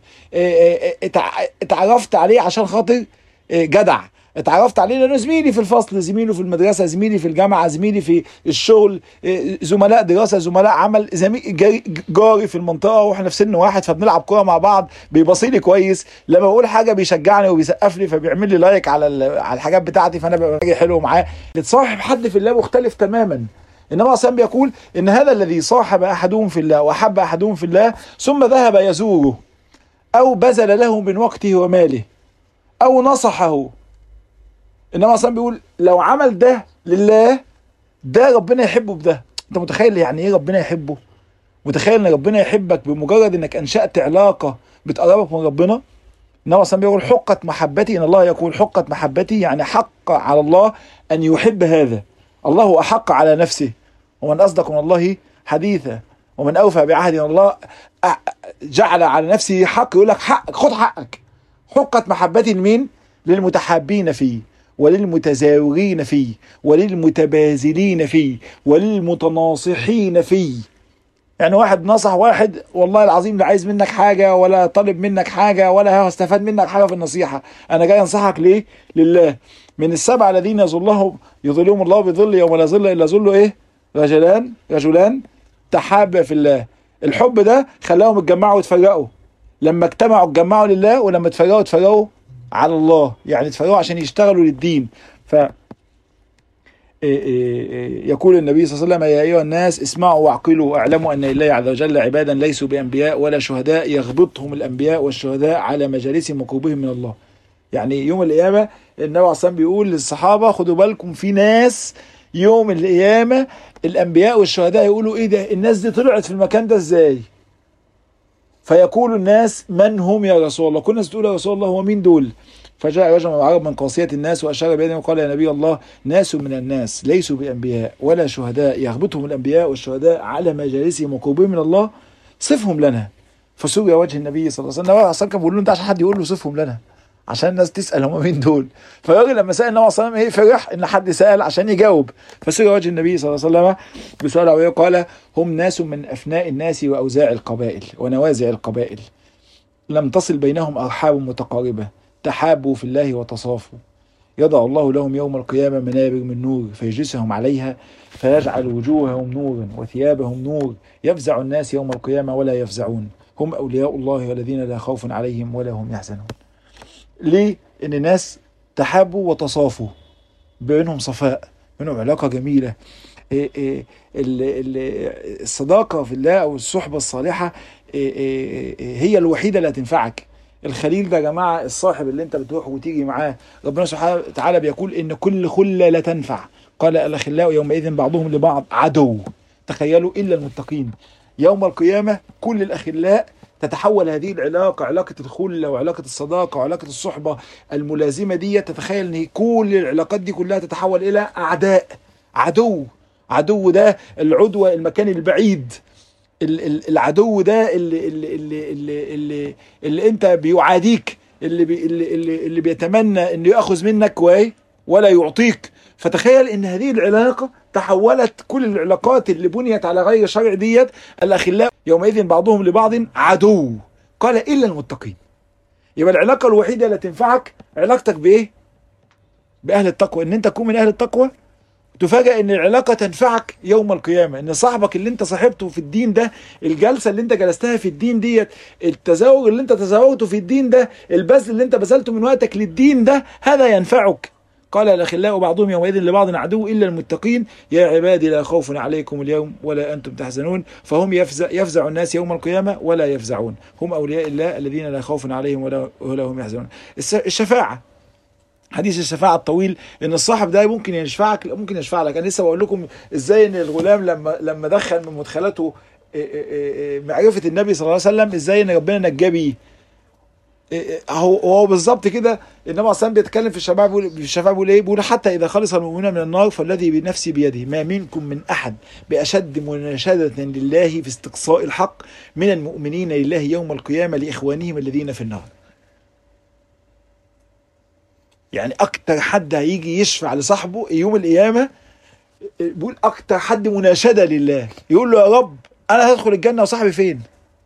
اتعرفت عليه عشان خاطر جدع، اتعرفت عليه لانه زميلي في الفصل، زميله في المدرسه، زميلي في الجامعه، زميلي في الشغل، زملاء دراسه، زملاء عمل، زميل جاري في المنطقه، واحنا في سن واحد فبنلعب كوره مع بعض، بيبصيلي كويس، لما بقول حاجه بيشجعني وبيسقف لي فبيعمل لي لايك على على الحاجات بتاعتي، فانا ببقى حلو معاه. تصاحب حد في الله مختلف تماما. انما اصلا بيقول ان هذا الذي صاحب احدهم في الله واحب احدهم في الله ثم ذهب يزوره او بذل له من وقته وماله او نصحه، انما اصلا بيقول لو عمل ده لله ده ربنا يحبه بده. انت متخيل يعني ايه ربنا يحبه؟ متخيل ان ربنا يحبك بمجرد انك انشأت علاقة بتقربك من ربنا؟ انما اصلا بيقول حقت محبتي، ان الله يقول حقت محبتي، يعني حق على الله ان يحب هذا. الله احق على نفسه، ومن اصدق من الله حديثا، ومن اوفى بعهد الله جعل على نفسه حق. يقول لك حق، خد حقك. حقت محبتي لمين؟ للمتحابين فيه، وللمتزاورين فيه، وللمتبازلين فيه، وللمتناصحين فيه. يعني واحد نصح واحد والله العظيم لا عايز منك حاجة ولا طالب منك حاجة ولا هستفاد منك حاجة في النصيحة، أنا جاي أنصحك ليه؟ لله. من السبعة الذين يظلهم يظلهم الله بظل يوم لا ظل إلا ظله إيه؟ رجلان رجلان تحابا في الله. الحب ده خلاهم اتجمعوا واتفرقوا، لما اجتمعوا اتجمعوا لله، ولما اتفرقوا اتفرقوا على الله، يعني اتفرقوا عشان يشتغلوا للدين. ف يقول النبي صلى الله عليه وسلم: يا أيها الناس اسمعوا واعقلوا واعلموا أن لله عز وجل عبادا ليسوا بأنبياء ولا شهداء يغبطهم الأنبياء والشهداء على مجالسهم وقربهم من الله. يعني يوم القيامة النبي عليه الصلاة والسلام بيقول للصحابة: خدوا بالكم، في ناس يوم القيامة الأنبياء والشهداء يقولوا: إيه ده؟ الناس دي طلعت في المكان ده إزاي؟ فيقول الناس: من هم يا رسول الله؟ كل الناس تقول: يا رسول الله هو مين دول؟ فجاء رجل من العرب من قاصية الناس وأشار بيده وقال: يا نبي الله، ناس من الناس ليسوا بأنبياء ولا شهداء يغبطهم الأنبياء والشهداء على مجالسهم وقربهم من الله، صفهم لنا. فسوي وجه النبي صلى الله عليه وسلم. النبي أصلا كان بيقول له: أنت عشان حد يقول له صفهم لنا، عشان الناس تسأل هم مين دول. فالراجل لما سأل النبي صلى الله عليه وسلم ايه فرح ان حد سأل عشان يجاوب. فسوي وجه النبي صلى الله عليه وسلم بسؤال عويه قال: هم ناس من أفناء الناس وأوزاع القبائل ونوازع القبائل، لم تصل بينهم أرحام متقاربة، تحابوا في الله وتصافوا، يضع الله لهم يوم القيامة منابر من نور فيجلسهم عليها فيجعل وجوههم نورا وثيابهم نور، يفزع الناس يوم القيامة ولا يفزعون، هم أولياء الله والذين لا خوف عليهم ولا هم يحزنون. ليه؟ إن الناس تحابوا وتصافوا، بينهم صفاء، بينهم علاقة جميلة. إيه إيه الصداقة في الله أو الصحبة الصالحة إيه إيه هي الوحيدة اللي هتنفعك. الخليل ده يا جماعة الصاحب اللي انت بتروح وتيجي معاه، ربنا سبحانه وتعالى بيقول إن كل خلة لا تنفع، قال الأخلاء يومئذ بعضهم لبعض عدو. تخيلوا إلا المتقين. يوم القيامة كل الأخلاء تتحول هذه العلاقة، علاقة الخلة وعلاقة الصداقة وعلاقة الصحبة الملازمة دي، تتخيل ان كل العلاقات دي كلها تتحول الى اعداء، عدو. عدو ده العدوى، المكان البعيد، العدو ده اللي اللي اللي اللي, اللي, اللي انت بيعاديك، اللي بي اللي, اللي, اللي بيتمنى انه ياخذ منك ولا يعطيك. فتخيل ان هذه العلاقة تحولت، كل العلاقات اللي بنيت على غير شرع ديت، الاخلاء يومئذ بعضهم لبعض عدو، قال الا المتقين. يبقى العلاقة الوحيدة اللي تنفعك علاقتك بايه؟ باهل التقوى، ان انت تكون من اهل التقوى. تفاجأ ان العلاقة تنفعك يوم القيامة، ان صاحبك اللي انت صاحبته في الدين ده، الجلسة اللي انت جلستها في الدين ديت، التزاوج اللي انت تزاوجته في الدين ده، البذل اللي انت بذلته من وقتك للدين ده، هذا ينفعك. قال الأخلاء بعضهم يومئذ لبعض عدو إلا المتقين، يا عبادي لا خوف عليكم اليوم ولا أنتم تحزنون، فهم يفزع, يفزع الناس يوم القيامة ولا يفزعون، هم أولياء الله الذين لا خوف عليهم ولا, ولا هم يحزنون. الشفاعة، حديث الشفاعة الطويل، ان الصاحب ده ممكن يشفعك، ممكن يشفع لك. انا لسه بقول لكم ازاي ان الغلام لما لما دخل من مدخلاته معرفة النبي صلى الله عليه وسلم، ازاي ان ربنا نجاه بيه. هو هو بالظبط كده. النبي عليه الصلاه بيتكلم في الشفاعة، بيقول في الشفاعة بيقول ايه؟ بيقول: حتى اذا خلص المؤمنون من النار فالذي بنفسي بيده ما منكم من احد باشد مناشدة لله في استقصاء الحق من المؤمنين لله يوم القيامة لاخوانهم الذين في النار. يعني اكتر حد هيجي يشفع لصاحبه يوم القيامة، بيقول اكتر حد مناشدة لله، يقول له: يا رب انا هدخل الجنة وصاحبي فين؟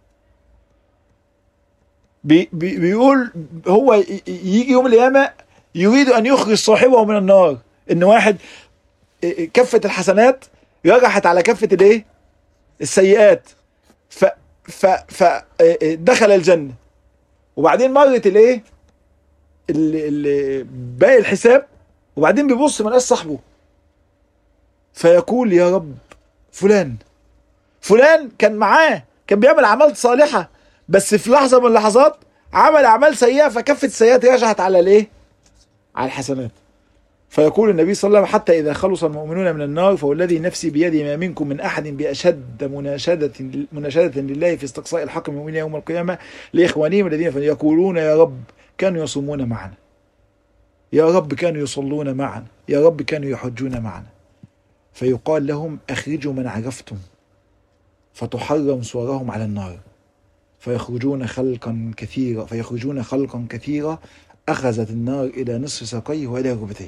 بي بي بيقول هو يجي يوم القيامة يريد ان يخرج صاحبه من النار، ان واحد كفة الحسنات رجحت على كفة الايه؟ السيئات، ف ف فدخل الجنة، وبعدين مرت الايه؟ اللي باقي الحساب، وبعدين بيبص ما لقاش صاحبه، فيقول: يا رب فلان فلان كان معاه، كان بيعمل اعمال صالحه، بس في لحظه من اللحظات عمل اعمال سيئه، فكفه السيئات رجعت على الايه؟ على الحسنات. فيقول النبي صلى الله عليه وسلم: حتى اذا خلص المؤمنون من النار فوالذي نفسي بيده ما منكم من احد باشد مناشده مناشده لله في استقصاء الحق من المؤمنين يوم القيامه لاخوانهم الذين يقولون: يا رب كانوا يصومون معنا، يا رب كانوا يصلون معنا، يا رب كانوا يحجون معنا. فيقال لهم: أخرجوا من عرفتم، فتحرم صورهم على النار، فيخرجون خلقا كثيرا فيخرجون خلقا كثيرا أخذت النار إلى نصف ساقيه وإلى ركبتيه.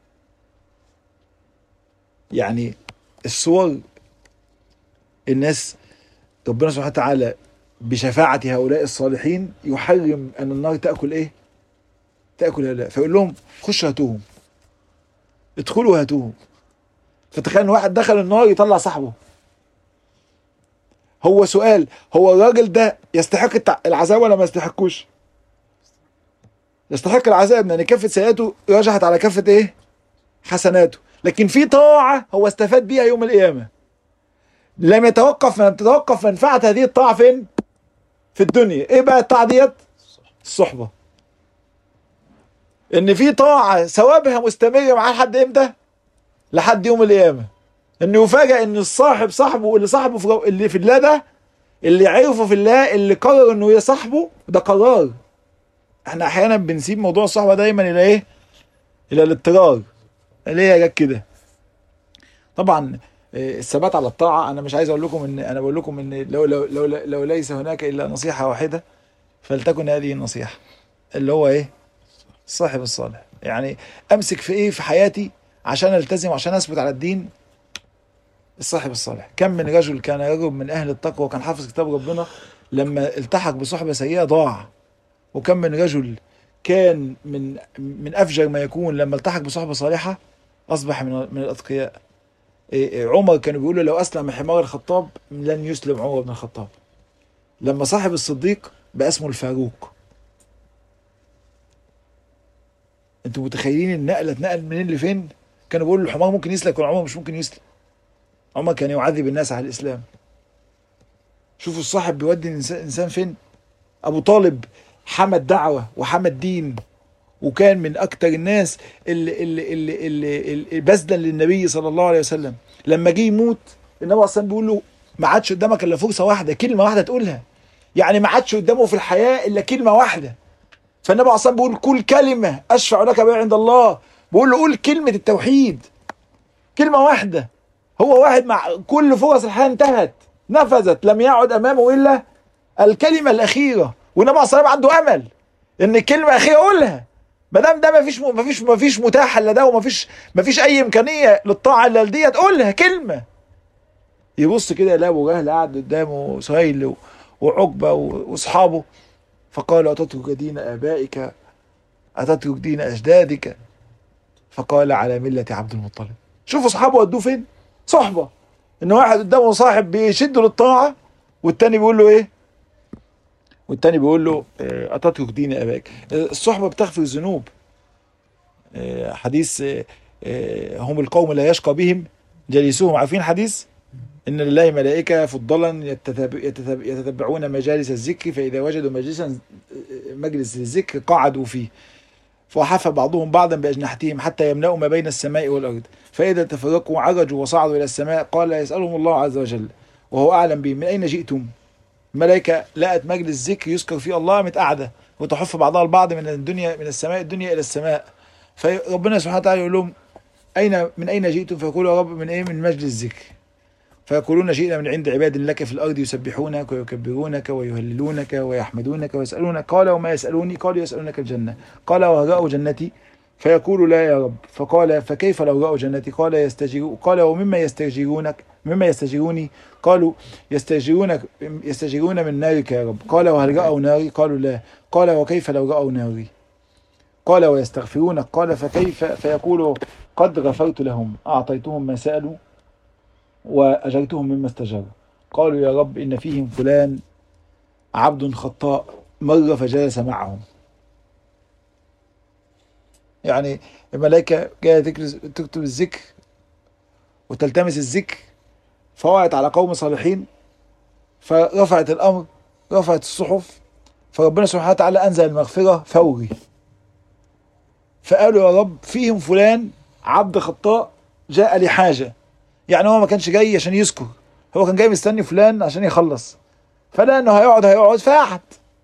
يعني الصور، الناس ربنا سبحانه وتعالى بشفاعة هؤلاء الصالحين يحرم أن النار تأكل إيه؟ تأكل هؤلاء، فيقول لهم: خشوا هاتوهم، ادخلوا هاتوهم. فتخيل ان واحد دخل النار يطلع صاحبه. هو سؤال، هو الراجل ده يستحق العذاب ولا ما يستحقوش؟ يستحق العذاب، لان كفة سيئاته رجحت على كفة ايه؟ حسناته. لكن في طاعة هو استفاد بيها يوم القيامة، لم يتوقف لم تتوقف منفعة هذه الطاعة فين؟ في الدنيا. ايه بقى الطاعة ديت؟ الصحبة. ان في طاعة ثوابها مستمرة معاه لحد امتى؟ لحد يوم القيامة. انه يفاجئ ان الصاحب صاحبه اللي صاحبه في اللي في الله ده، اللي عرفه في الله، اللي قرر انه يصاحبه، ده قرار. احنا احيانا بنسيب موضوع الصحبة دايما الى ايه؟ الى الاضطرار. ليه جت كده؟ طبعا الثبات على الطاعة، انا مش عايز اقول لكم ان انا بقول لكم ان لو لو لو, لو ليس هناك الا نصيحة واحدة فلتكن هذه النصيحة، اللي هو ايه؟ الصاحب الصالح. يعني امسك في ايه في حياتي عشان التزم وعشان اثبت على الدين؟ الصاحب الصالح. كم من رجل كان رجل من اهل التقوى وكان حافظ كتاب ربنا، لما التحق بصحبة سيئة ضاع. وكم من رجل كان من من افجر ما يكون، لما التحق بصحبة صالحة اصبح من من الاتقياء. عمر كانوا بيقولوا لو اسلم حمار الخطاب لن يسلم عمر بن الخطاب. لما صاحب الصديق بقى اسمه الفاروق. انتوا متخيلين النقله اتنقل منين لفين؟ كانوا بيقولوا الحمار ممكن يسلم، كان عمر مش ممكن يسلم. عمر كان يعذب الناس على الاسلام. شوفوا الصاحب بيودي الانسان فين. ابو طالب حمى الدعوه وحمى الدين، وكان من اكتر الناس اللي اللي اللي اللي, اللي بذلا للنبي صلى الله عليه وسلم. لما جه يموت النبي اصلا بيقول له ما عادش قدامك الا فرصه واحده، كلمه واحده تقولها. يعني ما عادش قدامه في الحياه الا كلمه واحده. فالنبي اصلا بيقول كل كلمه اشفع لك بها عند الله. بيقول له قول كلمه التوحيد، كلمه واحده. هو واحد مع كل فرص الحياه انتهت نفذت، لم يعد امامه الا الكلمه الاخيره. والنبي صلى الله عليه وسلم عنده امل ان الكلمه الاخيره يقولها. ما دام ده ما فيش ما فيش ما فيش متاح الا ده، وما فيش ما فيش اي امكانيه للطاعه الا دي، تقولها كلمه. يبص كده يلاقي ابو جهل قاعد قدامه سهيل وعقبه واصحابه، فقال اتترك دين ابائك اتترك دين اجدادك؟ فقال على مله عبد المطلب. شوفوا اصحابه ودوه فين؟ صحبه. ان واحد قدامه صاحب بيشده للطاعه، والتاني بيقول له ايه؟ والتاني بيقول له اتترك دين ابائك. الصحبه بتغفر الذنوب. حديث هم القوم لا يشقى بهم جليسهم. عارفين حديث ان لله ملائكه فضلا يتتبعون مجالس الذكر، فاذا وجدوا مجلسا مجلس الذكر قعدوا فيه، فحف بعضهم بعضا باجنحتهم حتى يملأوا ما بين السماء والارض، فاذا تفرقوا عرجوا وصعدوا الى السماء قال يسالهم الله عز وجل وهو اعلم بهم من اين جئتم؟ الملائكه لقت مجلس ذكر يذكر فيه الله متقعده وتحف بعضها البعض من الدنيا من السماء الدنيا الى السماء. فربنا سبحانه وتعالى يقول لهم اين من اين جئتم؟ فيقولوا يا رب من ايه؟ من مجلس ذكر. فيقولون جئنا من عند عباد لك في الارض يسبحونك ويكبرونك ويهللونك ويحمدونك ويسالونك. قال وما يسالوني؟ قالوا يسالونك الجنه. قال وهل رأوا جنتي؟ فيقول لا يا رب. فقال فكيف لو رأوا جنتي؟ قال يستجيرون. قال ومما يستجيرونك؟ مما يستجيروني؟ قالوا يستجيرونك يستجيرون من نارك يا رب. قال وهل رأوا ناري؟ قالوا لا. قال وكيف لو رأوا ناري؟ قال ويستغفرونك. قال فكيف؟ فيقول قد غفرت لهم أعطيتهم ما سألوا وأجرتهم مما استجاروا. قالوا يا رب إن فيهم فلان عبد خطاء مر فجلس معهم. يعني الملائكة جاية تكتب الذكر وتلتمس الذكر، فوقعت على قوم صالحين فرفعت الأمر، رفعت الصحف، فربنا سبحانه وتعالى أنزل المغفرة فوري. فقالوا يا رب فيهم فلان عبد خطاء جاء لحاجة. يعني هو ما كانش جاي عشان يذكر، هو كان جاي مستني فلان عشان يخلص، فلا انه هيقعد هيقعد فقعد.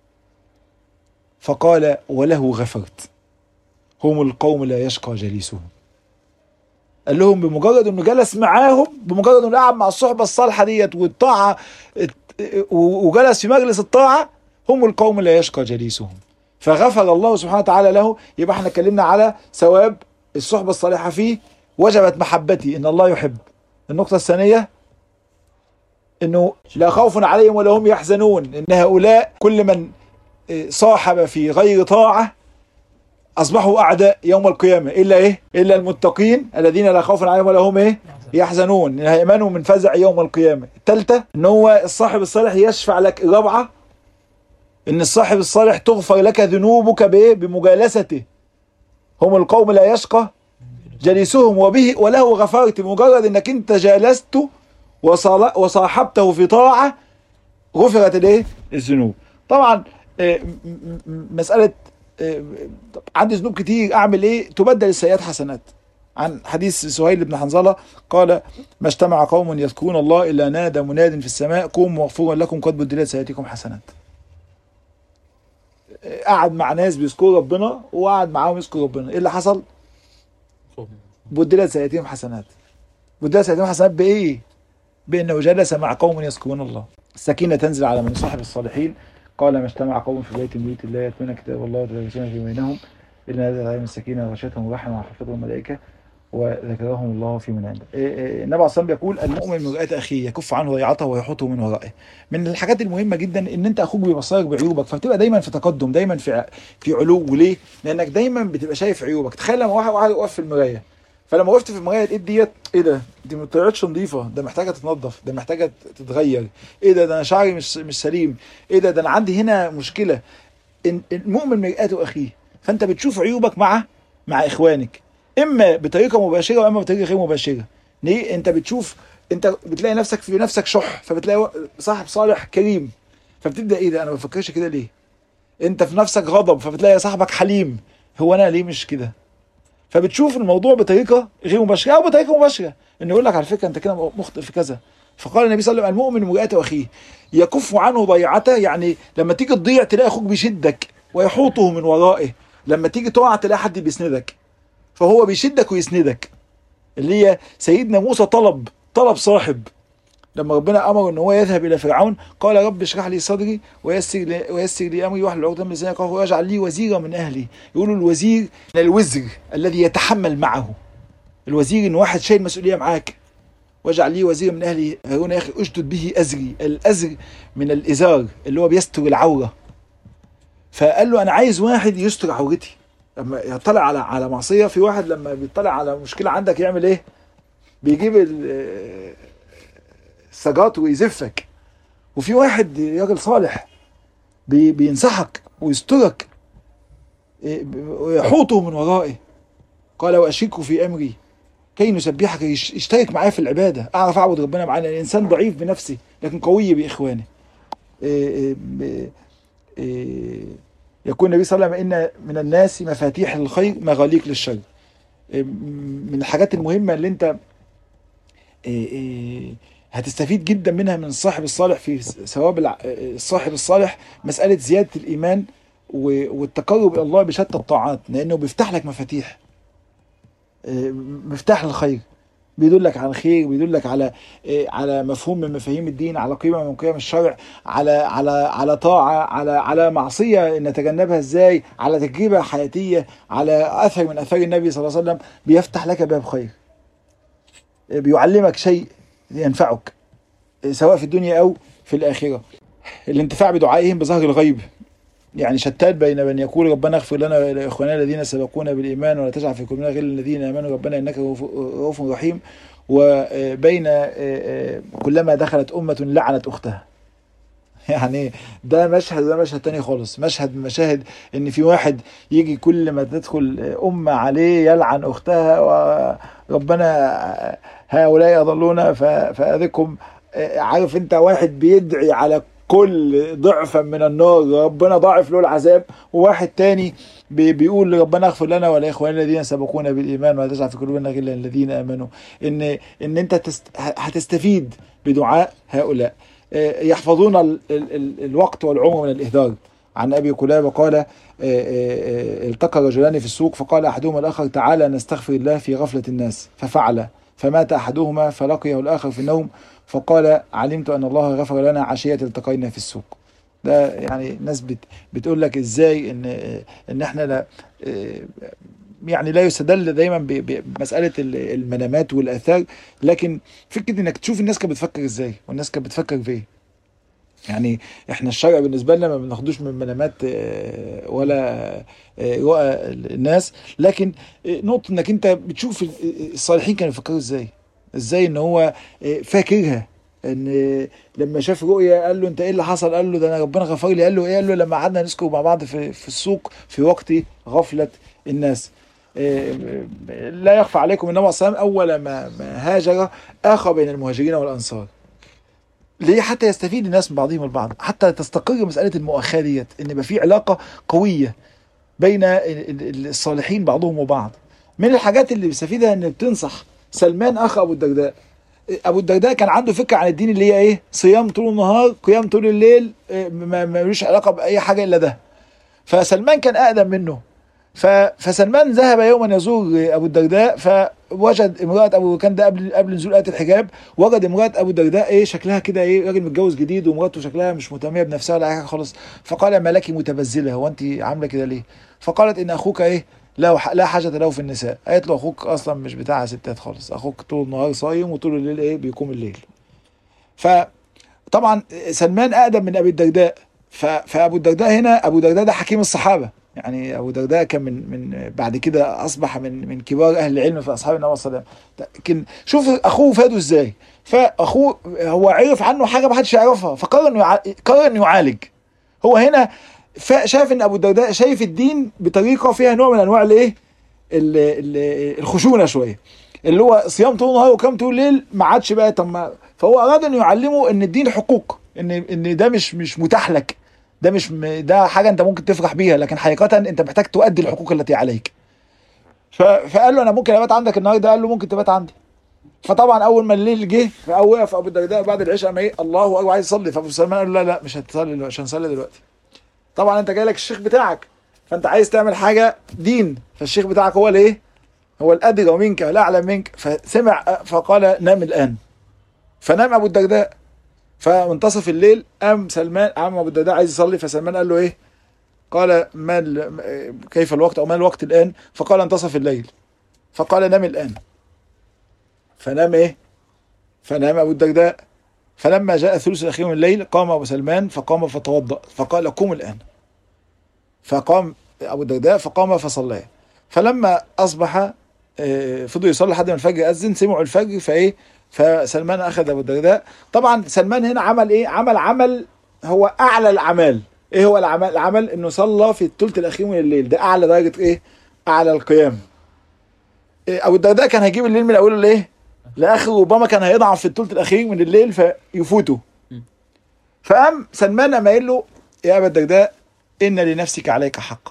فقال وله غفرت هم القوم لا يشقى جليسهم. قال لهم بمجرد انه جلس معاهم، بمجرد انه قعد مع الصحبه الصالحه ديت والطاعه وجلس في مجلس الطاعه، هم القوم لا يشقى جليسهم. فغفر الله سبحانه وتعالى له. يبقى احنا اتكلمنا على ثواب الصحبه الصالحه فيه. وجبت محبتي ان الله يحب. النقطة الثانية انه لا خوف عليهم ولا هم يحزنون، ان هؤلاء كل من صاحب في غير طاعة اصبحوا اعداء يوم القيامة، الا ايه؟ الا المتقين الذين لا خوف عليهم ولا هم ايه؟ يحزنون، هيمنوا من فزع يوم القيامة. الثالثة ان هو الصاحب الصالح يشفع لك. الرابعة ان الصاحب الصالح تغفر لك ذنوبك بايه؟ بمجالسته. هم القوم لا يشقى جليسهم وبه وله غفرت. مجرد انك انت جالسته وصاحبته في طاعة غفرت الايه؟ الذنوب. طبعا مسألة عندي ذنوب كتير اعمل ايه؟ تبدل السيئات حسنات. عن حديث سهيل بن حنظلة قال: ما اجتمع قوم يذكرون الله الا نادى مناد في السماء قوموا مغفورا لكم قد بدلت سيئاتكم حسنات. قعد مع ناس بيذكروا ربنا وقعد معاهم يذكروا ربنا، ايه اللي حصل؟ بدلت سيئاتهم حسنات. بدلت سيئاتهم حسنات بايه؟ بانه جلس مع قوم يذكرون الله. السكينه تنزل على من صاحب الصالحين. قال: ما اجتمع قوم في بيت من بيوت الله يتلون كتاب الله ويتدارسون في بينهم الا نزلت عليهم السكينه وغشيتهم الرحمه وحفتهم الملائكه وذكرهم الله في من عنده. النبي عليه الصلاه والسلام بيقول: المؤمن مرآة اخيه يكف عنه ضيعته ويحوطه من ورائه. من الحاجات المهمه جدا ان انت اخوك بيبصرك بعيوبك، فبتبقى دايما في تقدم، دايما في في علو. وليه؟ لانك دايما بتبقى شايف عيوبك. تخيل لما واحد واحد يقف في المرايه، فلما وقفت في المرايه لقيت ديت ايه ده؟ دي ما طلعتش نظيفه، ده محتاجه تتنظف، ده محتاجه تتغير. ايه ده؟ ده انا شعري مش مش سليم. ايه ده؟ ده انا عندي هنا مشكله. المؤمن مرآة اخيه، فانت بتشوف عيوبك مع مع اخوانك، اما بطريقه مباشره واما بطريقه غير مباشره. ليه؟ انت بتشوف، انت بتلاقي نفسك في نفسك شح، فبتلاقي صاحب صالح كريم، فبتبدا ايه ده؟ انا ما بفكرش كده ليه؟ انت في نفسك غضب، فبتلاقي صاحبك حليم، هو انا ليه مش كده؟ فبتشوف الموضوع بطريقه غير مباشره او بطريقه مباشره، انه يقول لك على فكره انت كده مخطئ في كذا. فقال النبي صلى الله عليه وسلم: المؤمن مرآة اخيه يكف عنه ضيعته. يعني لما تيجي تضيع تلاقي اخوك بيشدك ويحوطه من ورائه، لما تيجي تقع تلاقي حد بيسندك، فهو بيشدك ويسندك. اللي هي سيدنا موسى طلب طلب صاحب لما ربنا امره ان هو يذهب الى فرعون، قال: رب اشرح لي صدري ويسر لي ويسر لي امري واحلل عقدة من لساني يفقهوا واجعل لي وزيرا من اهلي. يقولوا الوزير من الوزر الذي يتحمل معه. الوزير ان واحد شايل مسؤوليه معاك. واجعل لي وزيرا من اهلي هارون يا اخي اشدد به ازري. الازر من الازار اللي هو بيستر العوره. فقال له: انا عايز واحد يستر عورتي. لما يطلع على على معصيه، في واحد لما بيطلع على مشكله عندك يعمل ايه؟ بيجيب السجاط ويزفك. وفي واحد راجل صالح بي بينصحك ويسترك ويحوطه من ورائه. قال: واشركه في امري كي نسبحك. يشترك معايا في العباده، اعرف اعبد ربنا معانا. الانسان ضعيف بنفسه لكن قوي باخوانه. يقول النبي صلى الله عليه وسلم: ان من الناس مفاتيح للخير مغاليق للشر. من الحاجات المهمه اللي انت هتستفيد جدا منها من الصاحب الصالح في ثواب الصاحب الصالح، مساله زياده الايمان والتقرب الى الله بشتى الطاعات، لانه بيفتح لك مفاتيح، مفتاح للخير، بيدلك على الخير، بيدلك على على مفهوم من مفاهيم الدين، على قيمه من قيم الشرع، على على على طاعه، على على معصيه نتجنبها ازاي، على تجربه حياتيه، على اثر من اثار النبي صلى الله عليه وسلم. بيفتح لك باب خير، بيعلمك شيء ينفعك سواء في الدنيا او في الاخره. الانتفاع بدعائهم بظهر الغيب، يعني شتان بين من يقول ربنا اغفر لنا ولاخواننا الذين سبقونا بالايمان ولا تجعل في قلوبنا غلا للذين امنوا ربنا انك رؤوف رحيم، وبين كلما دخلت امه لعنت اختها. يعني ده مشهد وده مشهد تاني خالص. مشهد من مشاهد ان في واحد يجي كل ما تدخل امه عليه يلعن اختها، وربنا هؤلاء يضلون فاذكم. عارف انت واحد بيدعي على كل ضعفا من النار ربنا ضاعف له العذاب، وواحد تاني بيقول ربنا اغفر لنا ولاخواننا الذين سبقونا بالايمان ولا تجعل في قلوبنا غلا للذين امنوا. ان ان انت تست هتستفيد بدعاء هؤلاء. يحفظون ال ال ال الوقت والعمر من الاهدار. عن ابي قلابه قال: التقى رجلان في السوق فقال احدهما الاخر: تعالى نستغفر الله في غفله الناس، ففعل، فمات احدهما فلقيه الاخر في النوم فقال: علمت ان الله غفر لنا عشيه التقينا في السوق. ده يعني ناس بت بتقول لك ازاي ان ان احنا لا يعني لا يستدل دايما بمساله المنامات والاثار، لكن فكره انك تشوف الناس كانت بتفكر ازاي والناس كانت بتفكر في ايه. يعني احنا الشرع بالنسبه لنا ما بناخدوش من منامات ولا رؤى الناس، لكن نقطه انك انت بتشوف الصالحين كانوا بيفكروا ازاي. ازاي ان هو فاكرها، ان لما شاف رؤيا قال له: انت ايه اللي حصل؟ قال له: ده انا ربنا غفر لي. قال له ايه؟ قال له: لما قعدنا نذكر مع بعض في في السوق في وقت غفله الناس. لا يخفى عليكم النبي صلى الله عليه وسلم اول ما ما هاجر اخى بين المهاجرين والانصار. ليه؟ حتى يستفيد الناس من بعضهم البعض، حتى تستقر مساله المؤاخاه ديت، ان يبقى في علاقه قويه بين الصالحين بعضهم وبعض. من الحاجات اللي بيستفيدها ان بتنصح سلمان اخ ابو الدرداء. ابو الدرداء كان عنده فكره عن الدين اللي هي ايه؟ صيام طول النهار، قيام طول الليل، ما ملوش علاقه باي حاجه الا ده. فسلمان كان اقدم منه. فسلمان ذهب يوما يزور ابو الدرداء، فوجد امراه ابو كان ده قبل قبل نزول ايه الحجاب، وجد امراه ابو الدرداء ايه شكلها كده، ايه راجل متجوز جديد ومراته شكلها مش مهتميه بنفسها ولا حاجه خالص. فقال ما لك متبذله، هو انت عامله كده ليه؟ فقالت ان اخوك ايه لا لا حاجه له في النساء. قالت له اخوك اصلا مش بتاع ستات خالص، اخوك طول النهار صايم وطول الليل ايه بيقوم الليل. فطبعا سلمان اقدم من ابي الدرداء. فابو الدرداء هنا، ابو الدرداء ده حكيم الصحابه، يعني ابو الدرداء كان من من بعد كده اصبح من من كبار اهل العلم في اصحاب النبي صلى الله عليه وسلم. لكن شوف اخوه فاده ازاي. فاخوه هو عرف عنه حاجه ما حدش يعرفها، فقرر انه يع... قرر انه يعالج. هو هنا شاف ان ابو الدرداء شايف الدين بطريقه فيها نوع من انواع الايه الخشونه شويه، اللي هو صيام طول النهار وقيام طول الليل ما عادش بقى. طب ما فهو اراد انه يعلمه ان الدين حقوق، ان ان ده مش مش متاح لك، ده مش ده حاجه انت ممكن تفرح بيها، لكن حقيقه انت محتاج تؤدي الحقوق التي عليك. فقال له انا ممكن ابات عندك النهارده، قال له ممكن تبات عندي. فطبعا اول ما الليل جه فوقف ابو الدرداء بعد العشاء، ما ايه الله اكبر عايز يصلي. فابو سلمان قال له لا لا مش هتصلي، مش هنصلي دلوقتي. طبعا انت جاي لك الشيخ بتاعك، فانت عايز تعمل حاجه دين، فالشيخ بتاعك هو الايه؟ هو الادرى منك والاعلم منك. فسمع فقال نام الان. فنام ابو الدرداء. فمنتصف الليل قام سلمان، قام ابو الدرداء عايز يصلي، فسلمان قال له ايه؟ قال ما كيف الوقت او ما الوقت الان؟ فقال انتصف الليل. فقال نام الان. فنام ايه؟ فنام ابو الدرداء. فلما جاء الثلث الاخير من الليل قام ابو سلمان فقام فتوضا، فقال قم الان. فقام ابو الدرداء فقام فصلى. فلما اصبح فضل يصلي لحد ما الفجر اذن، سمعوا الفجر فايه؟ فسلمان اخذ ابو الدرداء. طبعا سلمان هنا عمل ايه؟ عمل عمل هو اعلى الاعمال. ايه هو العمل؟ العمل انه صلى في الثلث الاخير من الليل، ده اعلى درجه ايه؟ اعلى القيام. إيه ابو الدرداء كان هيجيب الليل من اوله لايه؟ لاخره، ربما كان هيضعف في الثلث الاخير من الليل فيفوته. فقام سلمان قام قايل له يا ابا الدرداء ان لنفسك عليك حق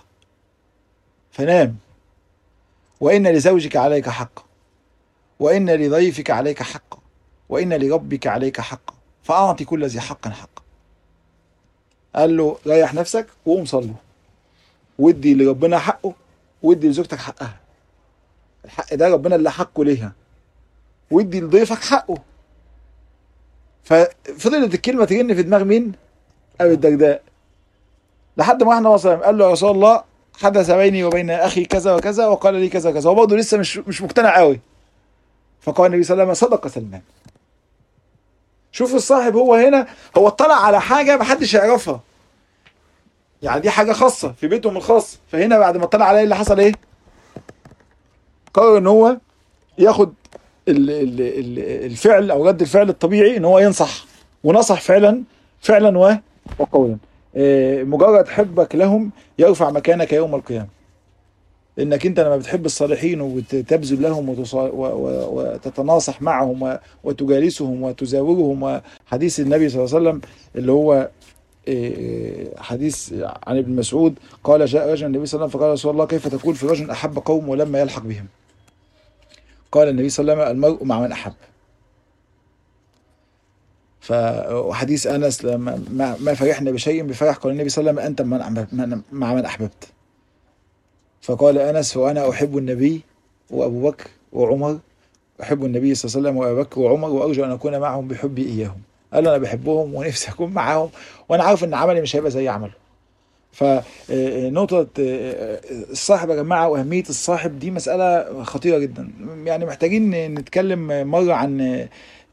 فنام، وان لزوجك عليك حق، وان لضيفك عليك حق، وان لربك عليك حق، فاعطي كل ذي حق حق. قال له ريح نفسك وقوم صلي، ودي لربنا حقه، ودي لزوجتك حقها، الحق ده ربنا اللي حقه ليها، ودي لضيفك حقه. ففضلت الكلمه ترن في دماغ مين؟ ابي الدرداء. لحد ما احنا وصلنا قال له يا رسول الله حدث بيني وبين اخي كذا وكذا وقال لي كذا وكذا، هو برضه لسه مش مش مقتنع قوي. فقال النبي صلى الله عليه وسلم صدق سلمان. شوف الصاحب هو هنا هو اطلع على حاجه ما حدش يعرفها، يعني دي حاجه خاصه في بيتهم الخاص. فهنا بعد ما اطلع عليه اللي حصل ايه؟ قرر ان هو ياخد الفعل او رد الفعل الطبيعي ان هو ينصح، ونصح فعلا فعلا وقولا. مجرد حبك لهم يرفع مكانك يوم القيامه، انك انت لما بتحب الصالحين وتبذل لهم وتتناصح معهم وتجالسهم وتزاورهم. وحديث النبي صلى الله عليه وسلم اللي هو حديث عن ابن مسعود قال جاء رجل النبي صلى الله عليه وسلم فقال رسول الله كيف تقول في رجل احب قوم ولما يلحق بهم؟ قال النبي صلى الله عليه وسلم المرء مع من احب. فحديث انس لما ما فرحنا بشيء بفرح قال النبي صلى الله عليه وسلم انت مع من احببت. فقال انس وانا احب النبي وابو بكر وعمر، احب النبي صلى الله عليه وسلم وابو بكر وعمر وارجو ان اكون معهم بحبي اياهم. قال انا بحبهم ونفسي اكون معاهم، وانا عارف ان عملي مش هيبقى زي عمله. فنقطة الصاحب يا جماعة واهمية الصاحب دي مسألة خطيرة جدا، يعني محتاجين نتكلم مرة عن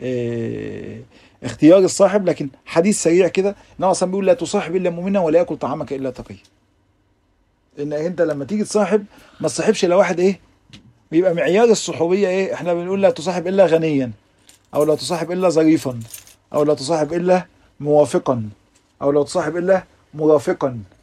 اختيار الصاحب. لكن حديث سريع كده، النبي اصلا بيقول لا تصاحب الا مؤمنا ولا ياكل طعامك الا تقي. ان انت لما تيجي تصاحب ما تصاحبش الا واحد ايه بيبقى معيار الصحوبيه ايه. احنا بنقول لا تصاحب الا غنيا، او لا تصاحب الا ظريفا، او لا تصاحب الا موافقا، او لا تصاحب الا مرافقا،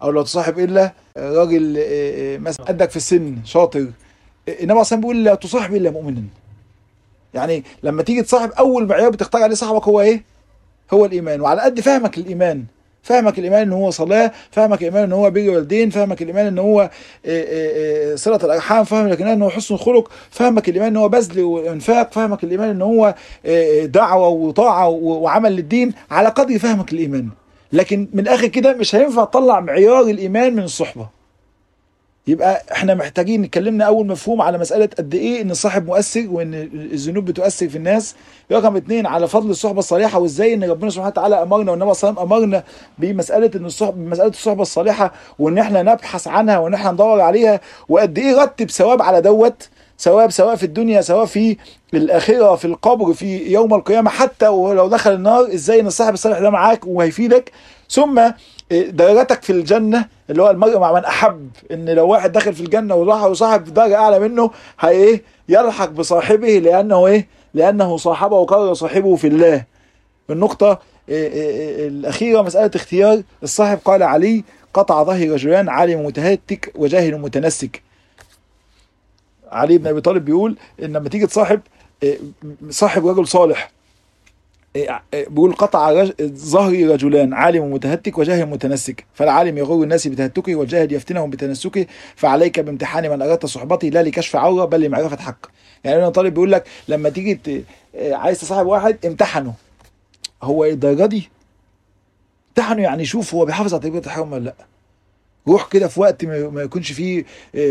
او لا تصاحب الا راجل مثلا قدك في السن شاطر. النبي عليه الصلاه بيقول لا تصاحب الا مؤمنا. يعني لما تيجي تصاحب اول معيار بتختار عليه صاحبك هو ايه؟ هو الايمان. وعلى قد فهمك الايمان، فهمك الايمان ان هو صلاه، فهمك الايمان ان هو بر والدين، فهمك الايمان ان هو صله الارحام، فهمك الايمان ان هو حسن الخلق، فهمك الايمان ان هو بذل وانفاق، فهمك الايمان ان هو دعوه وطاعه وعمل للدين، على قدر فهمك الايمان. لكن من الاخر كده مش هينفع تطلع معيار الايمان من الصحبه. يبقى احنا محتاجين اتكلمنا اول مفهوم على مسألة قد ايه ان الصاحب مؤثر وان الذنوب بتؤثر في الناس. رقم اتنين على فضل الصحبة الصالحة وازاي ان ربنا سبحانه وتعالى امرنا والنبي صلى الله عليه وسلم امرنا بمسألة ان الصحبة مسألة الصحبة الصالحة وان احنا نبحث عنها وان احنا ندور عليها، وقد ايه رتب ثواب على دوت، ثواب سواء في الدنيا سواء في الآخرة في القبر في يوم القيامة، حتى ولو دخل النار ازاي ان الصاحب الصالح ده معاك وهيفيدك. ثم درجتك في الجنة اللي هو المرء مع من أحب، إن لو واحد داخل في الجنة وراح وصاحب في درجة أعلى منه هي إيه؟ يلحق بصاحبه لأنه إيه؟ لأنه صاحبه وقرر صاحبه في الله. النقطة الأخيرة مسألة اختيار الصاحب. قال علي: قطع ظهر رجلان عالم متهتك وجاهل متنسك. علي بن أبي طالب بيقول إن لما تيجي تصاحب صاحب رجل صالح، بيقول: قطع رج... ظهري رجلان عالم متهتك وجاهل متنسك، فالعالم يغر الناس بتهتكه والجاهل يفتنهم بتنسكه، فعليك بامتحان من اردت صحبتي لا لكشف عوره بل لمعرفه حق. يعني انا طالب بيقول لك لما تيجي ت... عايز تصاحب واحد امتحنه. هو الدرجه دي امتحنه، يعني شوف هو بيحافظ على تربيه الحرام ولا لا. روح كده في وقت ما يكونش فيه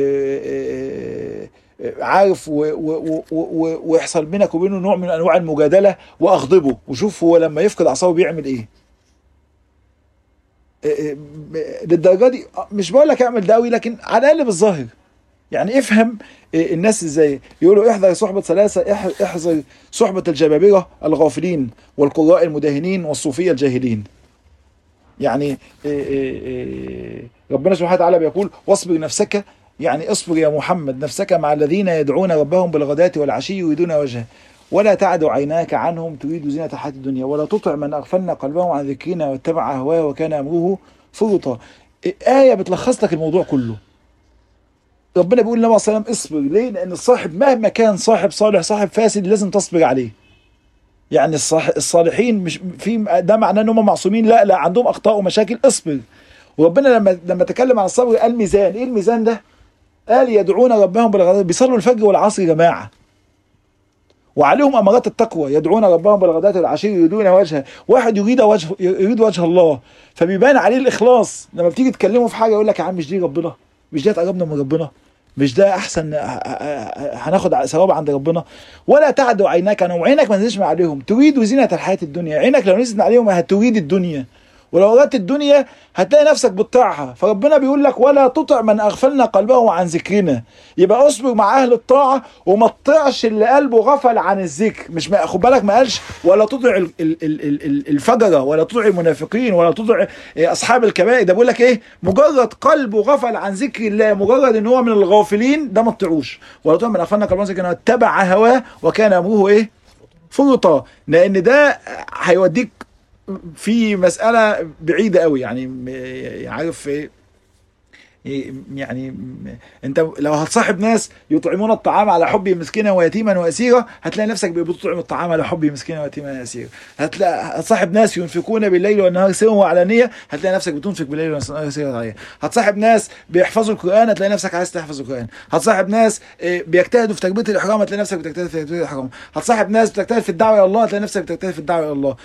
عارف ويحصل بينك وبينه نوع من انواع المجادله واغضبه، وشوف هو لما يفقد اعصابه بيعمل ايه. للدرجه دي مش بقول لك اعمل ده قوي، لكن على الاقل بالظاهر يعني افهم الناس ازاي. يقولوا: احذر صحبه ثلاثه، احذر صحبه الجبابره الغافلين والقراء المداهنين والصوفيه الجاهلين. يعني ربنا سبحانه وتعالى بيقول: واصبر نفسك، يعني اصبر يا محمد نفسك مع الذين يدعون ربهم بالغداة والعشي يريدون وجهه ولا تعد عيناك عنهم تريد زينة الحياة الدنيا ولا تطع من أغفلنا قلبه عن ذكرنا واتبع هواه وكان أمره فرطا. آية بتلخص لك الموضوع كله. ربنا بيقول لنا صلى الله عليه وسلم اصبر. ليه؟ لأن الصاحب مهما كان صاحب صالح صاحب فاسد لازم تصبر عليه. يعني الصالحين مش في ده معناه ان هم معصومين، لا لا، عندهم اخطاء ومشاكل. اصبر. وربنا لما لما تكلم عن الصبر قال ميزان. ايه الميزان ده؟ قال: يدعون ربهم بالغداة، بيصلوا الفجر والعصر جماعه وعليهم امارات التقوى، يدعون ربهم بالغداة والعشي يريدون وجهه. واحد يريد وجه يريد وجه الله فبيبان عليه الاخلاص. لما بتيجي تكلمه في حاجه يقول لك: يا عم مش دي ربنا؟ مش دي هتقربنا من ربنا؟ مش ده احسن هناخد ثواب عند ربنا؟ ولا تعد عيناك عنهم، عينك ما نزلش عليهم تريد زينة الحياة الدنيا. عينك لو نزلت عليهم هتريد الدنيا، ولو اردت الدنيا هتلاقي نفسك بتطيعها. فربنا بيقول لك: ولا تطع من اغفلنا قلبه عن ذكرنا. يبقى اصبر مع اهل الطاعه وما تطيعش اللي قلبه غفل عن الذكر. مش ما خد بالك ما قالش ولا تطع الفجره ولا تطع المنافقين ولا تطع اصحاب الكبائر. ده بيقول لك ايه؟ مجرد قلبه غفل عن ذكر الله، مجرد ان هو من الغافلين، ده ما تطيعوش. ولا تطع من اغفلنا قلبه عن ذكرنا واتبع هواه وكان امره ايه؟ فرطا. لان ده هيوديك في مسألة بعيدة قوي. يعني عارف ايه؟ يعني انت لو هتصاحب ناس يطعمون الطعام على حبه مسكينا ويتيما واسيرا هتلاقي نفسك بتطعم الطعام على حبه مسكينا ويتيما واسيرا. هتلاقي هتصاحب ناس ينفقون بالليل والنهار سرا وعلانية هتلاقي نفسك بتنفق بالليل والنهار سرا وعلانية. هتصاحب ناس بيحفظوا القرآن هتلاقي نفسك عايز تحفظ القرآن. هتصاحب ناس بيجتهدوا في تكبيرة الإحرام هتلاقي نفسك بتجتهد في تكبيرة الإحرام. هتصاحب ناس بتجتهد في الدعوة إلى الله هتلاقي نفسك بتجتهد في الدعوة إلى الله.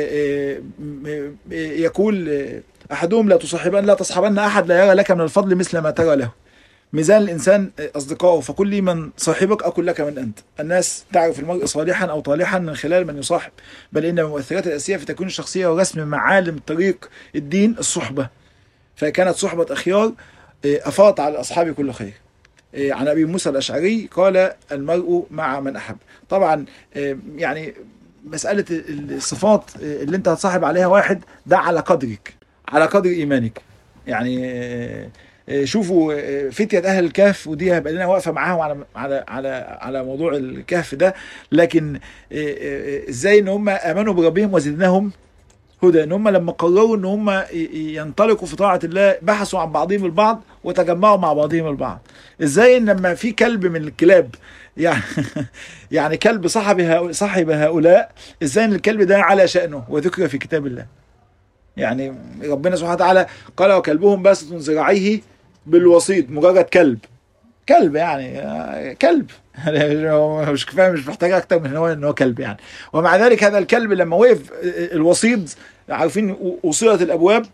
يقول أحدهم: لا تصاحبن لا تصحبن أحد لا يرى لك من الفضل مثل ما ترى له. ميزان الإنسان أصدقائه، فكل لي من صاحبك أكل لك من أنت. الناس تعرف المرء صالحا أو طالحا من خلال من يصاحب، بل إن من المؤثرات الأساسية في تكوين الشخصية ورسم معالم طريق الدين الصحبة. فكانت صحبة أخيار أفاضت على الأصحاب كل خير. عن أبي موسى الأشعري قال: المرء مع من أحب. طبعا يعني مسألة الصفات اللي أنت هتصاحب عليها واحد ده على قدرك، على قدر إيمانك. يعني شوفوا فتية أهل الكهف، ودي هيبقى لنا واقفة معاهم على على على على موضوع الكهف ده. لكن إزاي إن هم آمنوا بربهم وزدناهم هدى، ان هم لما قرروا ان هم ينطلقوا في طاعة الله بحثوا عن بعضهم البعض وتجمعوا مع بعضهم البعض. ازاي ان لما في كلب من الكلاب يعني يعني كلب صاحب هؤلاء صاحب هؤلاء، ازاي ان الكلب ده على شأنه وذكر في كتاب الله. يعني ربنا سبحانه وتعالى قال وكلبهم باسط ذراعيه بالوسيط، مجرد كلب، كلب يعني كلب مش كفايه، مش محتاج اكتر من ان هو ان هو كلب يعني. ومع ذلك هذا الكلب لما وقف الوسيط، عارفين وصلت الابواب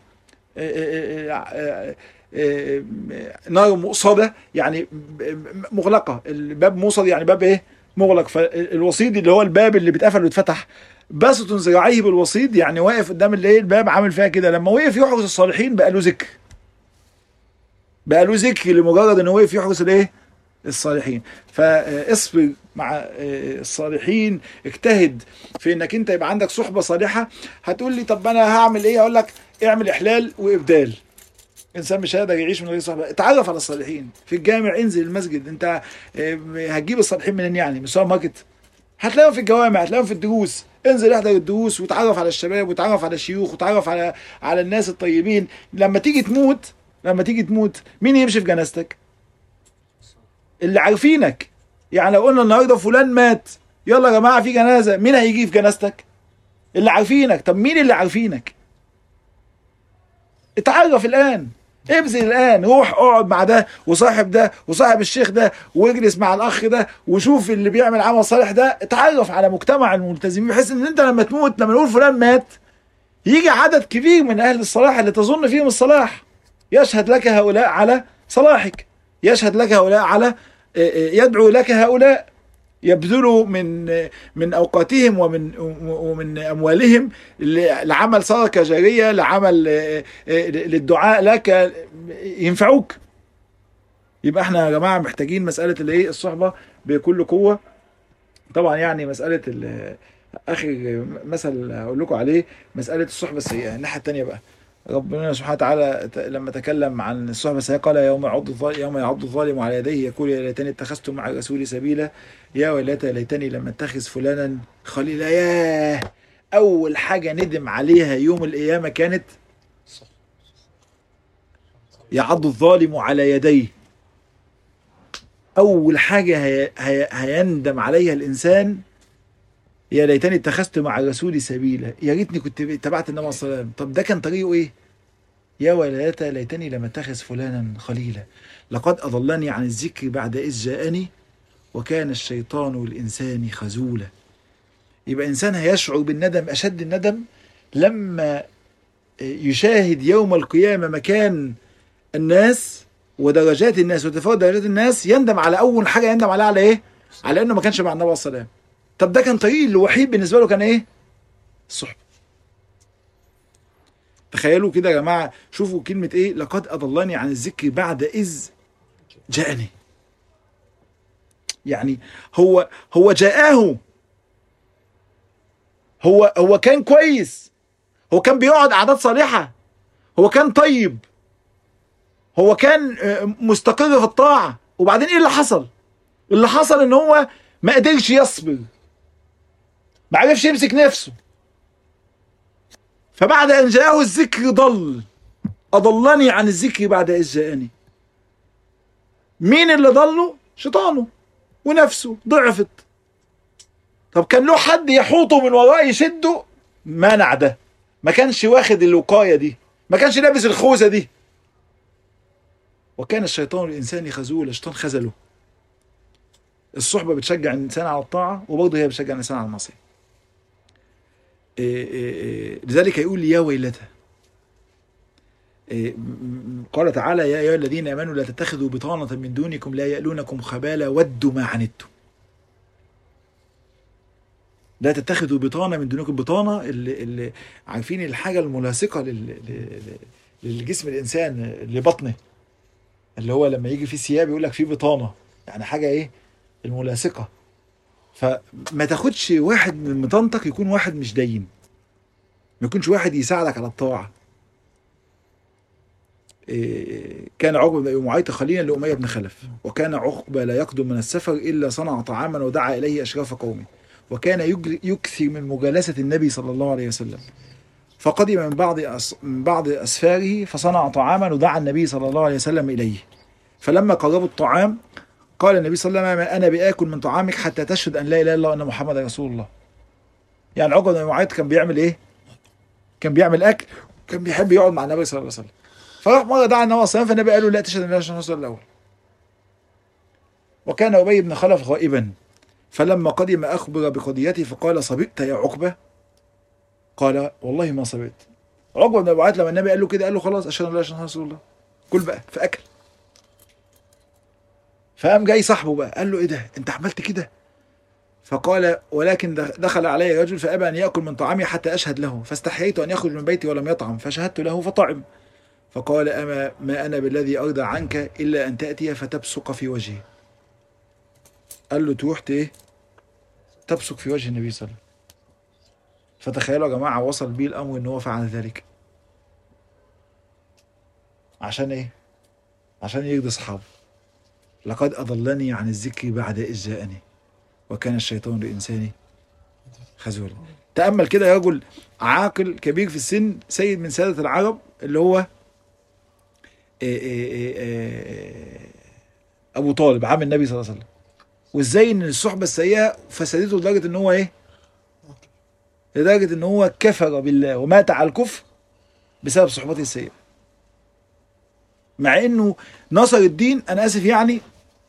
نار مؤصده يعني مغلقه، الباب موصد يعني باب ايه مغلق، فالوسيط اللي هو الباب اللي بيتقفل ويتفتح باسط ذراعيه بالوسيط، يعني واقف قدام الايه الباب عامل فيها كده. لما وقف يحرس الصالحين بقى له ذكر، بقى له ذكر لمجرد انه وقف يحرس الايه الصالحين. فاصبر مع الصالحين، اجتهد في انك انت يبقى عندك صحبه صالحه. هتقول لي طب انا هعمل ايه؟ اقول لك اعمل احلال وابدال. انسان مش هيقدر يعيش من غير صحبه. اتعرف على الصالحين في الجامع، انزل المسجد. انت هتجيب الصالحين منين يعني؟ من السوبر ماركت؟ هتلاقيهم في الجوامع، هتلاقيهم في الدروس. انزل احضر الدروس وتعرف على الشباب وتعرف على الشيوخ وتعرف على على الناس الطيبين. لما تيجي تموت لما تيجي تموت مين يمشي في جنازتك؟ اللي عارفينك. يعني لو قلنا النهارده فلان مات، يلا يا جماعه في جنازه، مين هيجي في جنازتك؟ اللي عارفينك. طب مين اللي عارفينك؟ اتعرف الان، ابذل الان، روح اقعد مع ده وصاحب ده وصاحب الشيخ ده واجلس مع الاخ ده وشوف اللي بيعمل عمل صالح ده. اتعرف على مجتمع الملتزمين بحيث ان انت لما تموت، لما نقول فلان مات، يجي عدد كبير من اهل الصلاح اللي تظن فيهم الصلاح يشهد لك هؤلاء على صلاحك، يشهد لك هؤلاء على يدعو لك هؤلاء، يبذلوا من من اوقاتهم ومن ومن اموالهم لعمل صدقه جاريه، لعمل للدعاء لك، ينفعوك. يبقى احنا يا جماعه محتاجين مساله الايه الصحبه بكل قوه. طبعا يعني مساله اخر مثل اقول لكم عليه مساله الصحبه السيئه. الناحيه الثانيه بقى ربنا سبحانه وتعالى لما تكلم عن الصحبه السيئه قال يوم يعض الظالم يوم يعض الظالم على يديه يقول يا ليتني اتخذت مع الرسول سبيلا يا ويلتى ليتني لم اتخذ فلانا خليلا. ياه، اول حاجه ندم عليها يوم القيامه كانت يعض الظالم على يديه. اول حاجه هي هي هيندم عليها الانسان يا ليتني اتخذت مع الرسول سبيلا، يا ريتني كنت اتبعت النبي صلى الله عليه وسلم. طب ده كان طريقه ايه؟ يا ويلتى ليتني لم اتخذ فلانا خليلا لقد اضلني عن الذكر بعد اذ جاءني وكان الشيطان للانسان خذولا. يبقى انسان هيشعر بالندم اشد الندم لما يشاهد يوم القيامه مكان الناس ودرجات الناس وتفاوت درجات الناس، يندم على اول حاجه يندم عليها على ايه؟ على انه ما كانش مع النبي صلى الله عليه وسلم. طب ده كان طريق الوحيد بالنسبه له كان ايه؟ الصحبه. تخيلوا كده يا جماعه، شوفوا كلمه ايه؟ لقد اضلني عن الذكر بعد اذ جاءني. يعني هو هو جاءه، هو هو كان كويس، هو كان بيقعد قعدات صالحه، هو كان طيب، هو كان مستقر في الطاعه، وبعدين ايه اللي حصل؟ اللي حصل ان هو ما قدرش يصبر، ما عرفش يمسك نفسه، فبعد ان جاءه الذكر ضل. اضلني عن الذكر بعد اذ جاءني. مين اللي ضله؟ شيطانه ونفسه ضعفت. طب كان له حد يحوطه من وراه يشده؟ منع ده، ما كانش واخد الوقايه دي، ما كانش لابس الخوذه دي. وكان الشيطان الانسان خذولا، الشيطان خذله. الصحبه بتشجع الانسان على الطاعه وبرضه هي بتشجع الانسان على المعصيه. إيه إيه إيه لذلك يقول يا ويلتى. إيه قال تعالى يا ايها الذين امنوا لا تتخذوا بطانه من دونكم لا يألونكم خبالا ودوا ما عنتم. لا تتخذوا بطانه من دونكم. بطانه اللي, اللي عارفين الحاجه الملاصقه للجسم الانسان لبطنه، اللي هو لما يجي في ثياب يقول لك في بطانه، يعني حاجه ايه؟ الملاصقه. فما تاخدش واحد من بطانتك يكون واحد مش دين، ما يكونش واحد يساعدك على الطاعه. إيه كان عقبه بن ابي معيط خليلا لاميه بن خلف، وكان عقبه لا يقدم من السفر الا صنع طعاما ودعا اليه اشراف قومه، وكان يكثر من مجالسه النبي صلى الله عليه وسلم، فقدم من بعض من بعض أسفاره فصنع طعاما ودعا النبي صلى الله عليه وسلم إليه. فلما قربوا الطعام قال النبي صلى الله عليه وسلم: أنا بآكل من طعامك حتى تشهد أن لا إله إلا الله وأن محمد رسول الله. يعني عقبة بن معيط كان بيعمل إيه؟ كان بيعمل أكل، كان بيحب يقعد مع النبي صلى الله عليه وسلم. فراح مرة دعا النبي صلى الله عليه وسلم، فالنبي قال له: لا تشهد أن لا إله إلا الله الأول. وكان أبي بن خلف غائبا، فلما قدم أخبر بقضيته فقال: صبئت يا عقبة؟ قال: والله ما صبئت. عقبة بن معيط لما النبي قال له كده قال له: خلاص أشهد أن لا إله إلا الله رسول الله، كل بقى. فأكل. فقام جاي صاحبه بقى قال له: ايه ده انت عملت كده؟ فقال: ولكن دخل علي رجل فابى ان ياكل من طعامي حتى اشهد له، فاستحييت ان يخرج من بيتي ولم يطعم، فشهدت له فطعم. فقال: اما ما انا بالذي ارضى عنك الا ان تاتي فتبصق في وجهي. قال له: تروح ايه؟ تبصق في وجه النبي صلى الله عليه وسلم. فتخيلوا يا جماعه وصل بيه الامر ان هو فعل ذلك عشان ايه؟ عشان يرضي اصحابه. لقد اضلني عن الذكر بعد اذ جاءني وكان الشيطان لإنسان خذولا. تأمل كده يا رجل عاقل كبير في السن، سيد من سادة العرب، اللي هو أبو طالب عم النبي صلى الله عليه وسلم، وإزاي إن الصحبة السيئة فسدته لدرجة إن هو إيه؟ لدرجة إن هو كفر بالله ومات على الكفر بسبب صحبته السيئة، مع إنه نصر الدين. أنا آسف يعني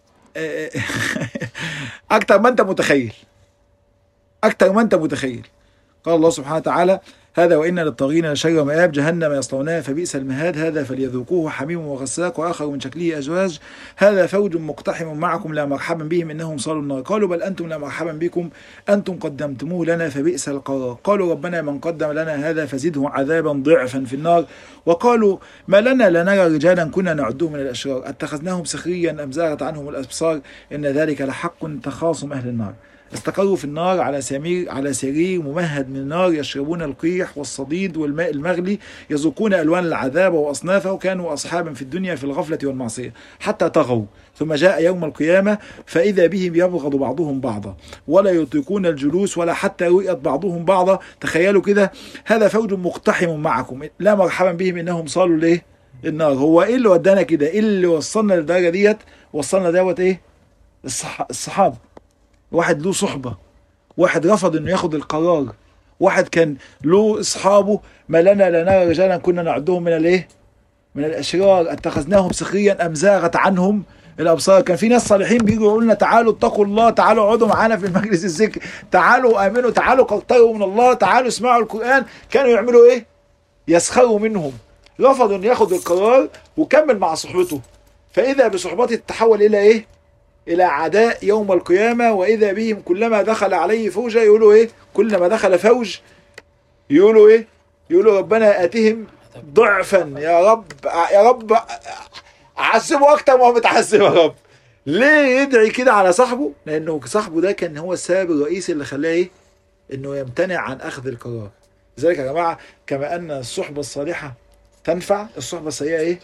أكتر ما أنت متخيل، أكتر ما أنت متخيل. قال الله سبحانه وتعالى: هذا وإن للطاغين لشر مآب جهنم يصلونها فبئس المهاد هذا فليذوقوه حميم وغساق وآخر من شكله أزواج هذا فوج مقتحم معكم لا مرحبا بهم إنهم صالوا النار قالوا بل أنتم لا مرحبا بكم أنتم قدمتموه لنا فبئس القرار قالوا ربنا من قدم لنا هذا فزده عذابا ضعفا في النار وقالوا ما لنا لا نرى رجالا كنا نعدهم من الأشرار اتخذناهم سخريا أم زاغت عنهم الأبصار إن ذلك لحق تخاصم أهل النار استقروا في النار على سمير على سرير ممهد من نار يشربون القيح والصديد والماء المغلي يذوقون ألوان العذاب وأصنافه وكانوا أصحابا في الدنيا في الغفلة والمعصية حتى طغوا ثم جاء يوم القيامة فإذا بهم يبغض بعضهم بعضا ولا يطيقون الجلوس ولا حتى رؤية بعضهم بعضا. تخيلوا كده هذا فوج مقتحم معكم لا مرحبا بهم إنهم صالوا ليه النار. هو إيه اللي ودانا كده؟ إيه اللي وصلنا للدرجة ديت؟ وصلنا دوت إيه؟ الصح... الصحابة. واحد له صحبة، واحد رفض انه ياخد القرار، واحد كان له اصحابه ما لنا لا نرى رجالا كنا نعدهم من الايه؟ من الاشرار اتخذناهم سخريا ام زاغت عنهم الابصار. كان في ناس صالحين بيجوا يقولوا لنا تعالوا اتقوا الله، تعالوا اقعدوا معانا في المجلس الذكر، تعالوا امنوا، تعالوا قرطروا من الله، تعالوا اسمعوا القرآن. كانوا يعملوا ايه؟ يسخروا منهم. رفضوا ان ياخد القرار وكمل مع صحبته، فاذا بصحبته تتحول الى ايه؟ إلى عداء يوم القيامة. وإذا بهم كلما دخل عليه فوجا يقولوا إيه؟ كلما دخل فوج يقولوا إيه؟ يقولوا ربنا آتهم ضعفا يا رب، يا رب عذبه أكتر ما هو متعذب يا رب. ليه يدعي كده على صاحبه؟ لأنه صاحبه ده كان هو السبب الرئيسي اللي خلاه إيه؟ إنه يمتنع عن أخذ القرار. لذلك يا جماعة كما أن الصحبة الصالحة تنفع، الصحبة السيئة إيه؟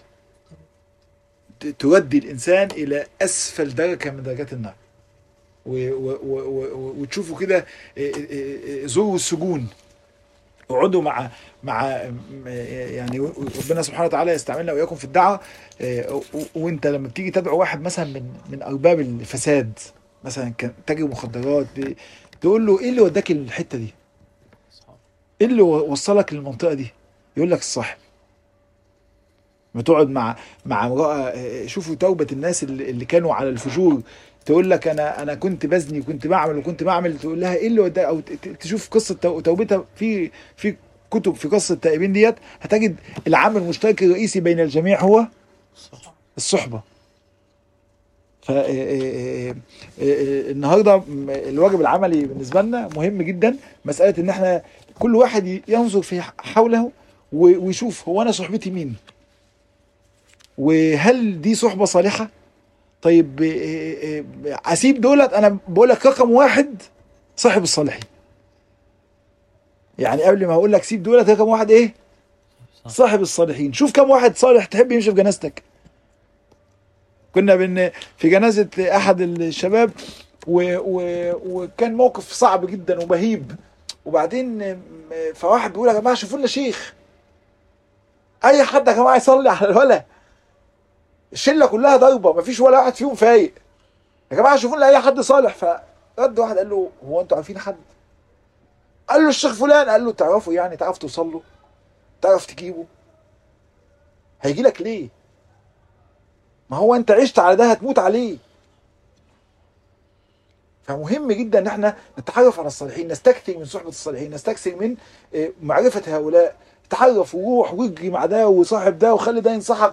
تودي الإنسان إلى أسفل درجة من درجات النار. وتشوفوا كده زوروا السجون، اقعدوا مع مع يعني ربنا سبحانه وتعالى يستعملنا وإياكم في الدعوة. وانت لما بتيجي تدعو واحد مثلا من من أرباب الفساد، مثلا كان تاجر مخدرات، تقول له ايه اللي وداك الحتة دي؟ ايه اللي وصلك للمنطقة دي؟ يقول لك الصاحب. ما تقعد مع مع امرأة، شوفوا توبة الناس اللي, اللي كانوا على الفجور، تقول لك انا انا كنت بزني وكنت بعمل وكنت بعمل، تقول لها ايه اللي وداك؟ او تشوف قصة توبتها في في كتب في قصة التائبين ديت، هتجد العامل المشترك الرئيسي بين الجميع هو الصحبة. فالنهارده الواجب العملي بالنسبة لنا مهم جدا، مسألة ان احنا كل واحد ينظر في حوله ويشوف هو انا صحبتي مين، وهل دي صحبة صالحة؟ طيب اسيب دولت؟ انا بقول لك رقم واحد صاحب الصالحين. يعني قبل ما اقول لك سيب دولت، رقم واحد ايه؟ صاحب الصالحين. شوف كم واحد صالح تحب يمشي في جنازتك. كنا بن في جنازة احد الشباب و... و... وكان موقف صعب جدا ومهيب، وبعدين فواحد بيقول يا جماعه شوفوا لنا شيخ، اي حد يا جماعه يصلي على الولا، الشله كلها ضربه مفيش ولا واحد فيهم فايق، يا جماعه شوفوا لنا اي حد صالح. فرد واحد قال له هو انتوا عارفين حد؟ قال له الشيخ فلان. قال له تعرفوا يعني تعرف توصل له؟ تعرف تجيبه؟ هيجي لك ليه؟ ما هو انت عشت على ده هتموت عليه. فمهم جدا ان احنا نتعرف على الصالحين، نستكثر من صحبه الصالحين، نستكثر من معرفه هؤلاء، تعرف وروح واجري مع ده وصاحب ده وخلي ده ينصحك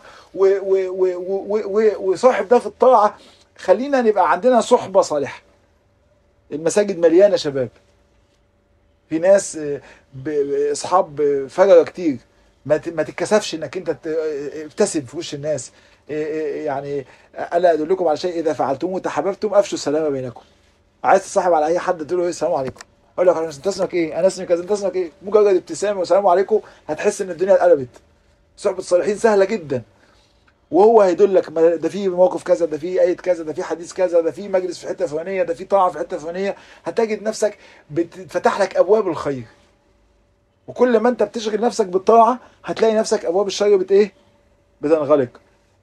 وصاحب ده في الطاعه. خلينا نبقى عندنا صحبه صالحه. المساجد مليانه شباب، في ناس اصحاب فجر كتير، ما تتكسفش انك انت تبتسم في وش الناس. يعني الا ادلكم على شيء اذا فعلتموه تحاببتم افشوا السلام بينكم. عايز تصاحب على اي حد تقول له ايه السلام عليكم، اقول لك انت اسمك ايه؟ انا اسمي كذا، انت اسمك ايه؟ مجرد ابتسامه والسلام عليكم هتحس ان الدنيا اتقلبت. صحبه الصالحين سهله جدا، وهو هيدلك ده في موقف كذا، ده في ايه كذا، ده في حديث كذا، ده في مجلس في حته فلانيه، ده في طاعه في حته فلانيه. هتجد نفسك بتفتح لك ابواب الخير، وكل ما انت بتشغل نفسك بالطاعه هتلاقي نفسك ابواب الشر بت ايه؟ بتنغلق.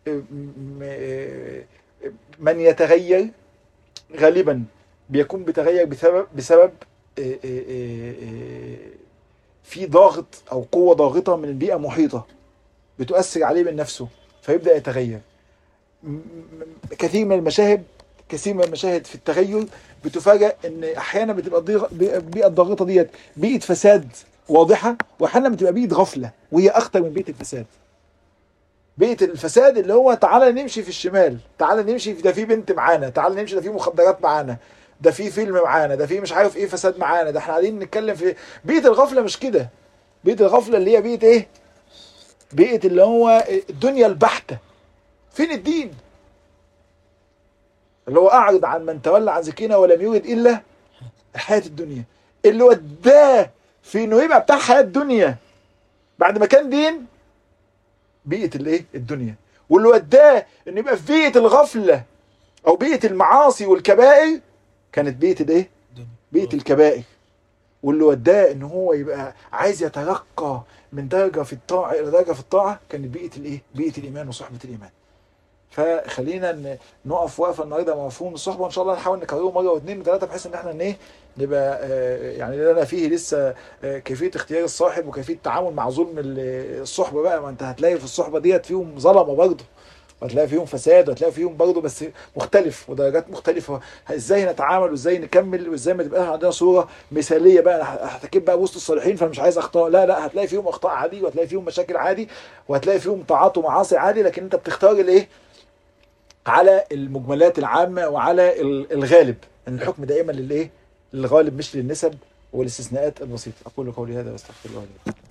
من يتغير غالبا بيكون بيتغير بسبب بسبب في ضاغط او قوه ضاغطه من البيئه المحيطه بتؤثر عليه من نفسه فيبدا يتغير. كثير من المشاهد كثير من المشاهد في التغير بتفاجأ ان احيانا بتبقى البيئه الضاغطه ديت بيئه فساد واضحه، واحيانا بتبقى بيئه غفله وهي اخطر من بيئه الفساد. بيئه الفساد اللي هو تعالى نمشي في الشمال، تعالى نمشي في ده في بنت معانا، تعالى نمشي ده في مخدرات معانا، ده في فيلم معانا، ده في مش عارف ايه فساد معانا، ده احنا قاعدين نتكلم في بيئه الغفله. مش كده. بيئه الغفله اللي هي بيئه ايه؟ بيئه اللي هو الدنيا البحته. فين الدين؟ اللي هو اعرض عن من تولى عن ذكرنا ولم يرد الا الحياه الدنيا، اللي وداه في انه يبقى بتاع حياه الدنيا بعد ما كان دين. بيئه الايه؟ الدنيا. واللي وداه انه يبقى في بيئه الغفله او بيئه المعاصي والكبائر كانت بيئه الايه؟ بيئه الكبائر. واللي وداه ان هو يبقى عايز يترقى من درجه في الطاعه الى درجه في الطاعه كانت بيئه الايه؟ بيئه الايمان وصحبه الايمان. فخلينا نقف وقفه النهارده مع مفهوم الصحبه، وان شاء الله نحاول نكرره مره واثنين وثلاثه بحيث ان احنا ايه نبقى يعني لنا فيه لسه كيفيه اختيار الصاحب وكيفيه التعامل مع ظلم الصحبه. بقى ما انت هتلاقي في الصحبه ديت فيهم ظلمه برضه، وهتلاقي فيهم فساد، وهتلاقي فيهم برضه بس مختلف ودرجات مختلفه. ازاي نتعامل وازاي نكمل وازاي ما تبقاش عندنا صوره مثاليه بقى هحتكب بقى وسط الصالحين فمش عايز اخطاء. لا لا، هتلاقي فيهم اخطاء عادي، وهتلاقي فيهم مشاكل عادي، وهتلاقي فيهم طاعات ومعاصي عادي، لكن انت بتختار الايه؟ على المجملات العامة وعلى الغالب. ان الحكم دائما للايه؟ للغالب مش للنسب والاستثناءات البسيطة. اقول قولي هذا واستغفر الله لي.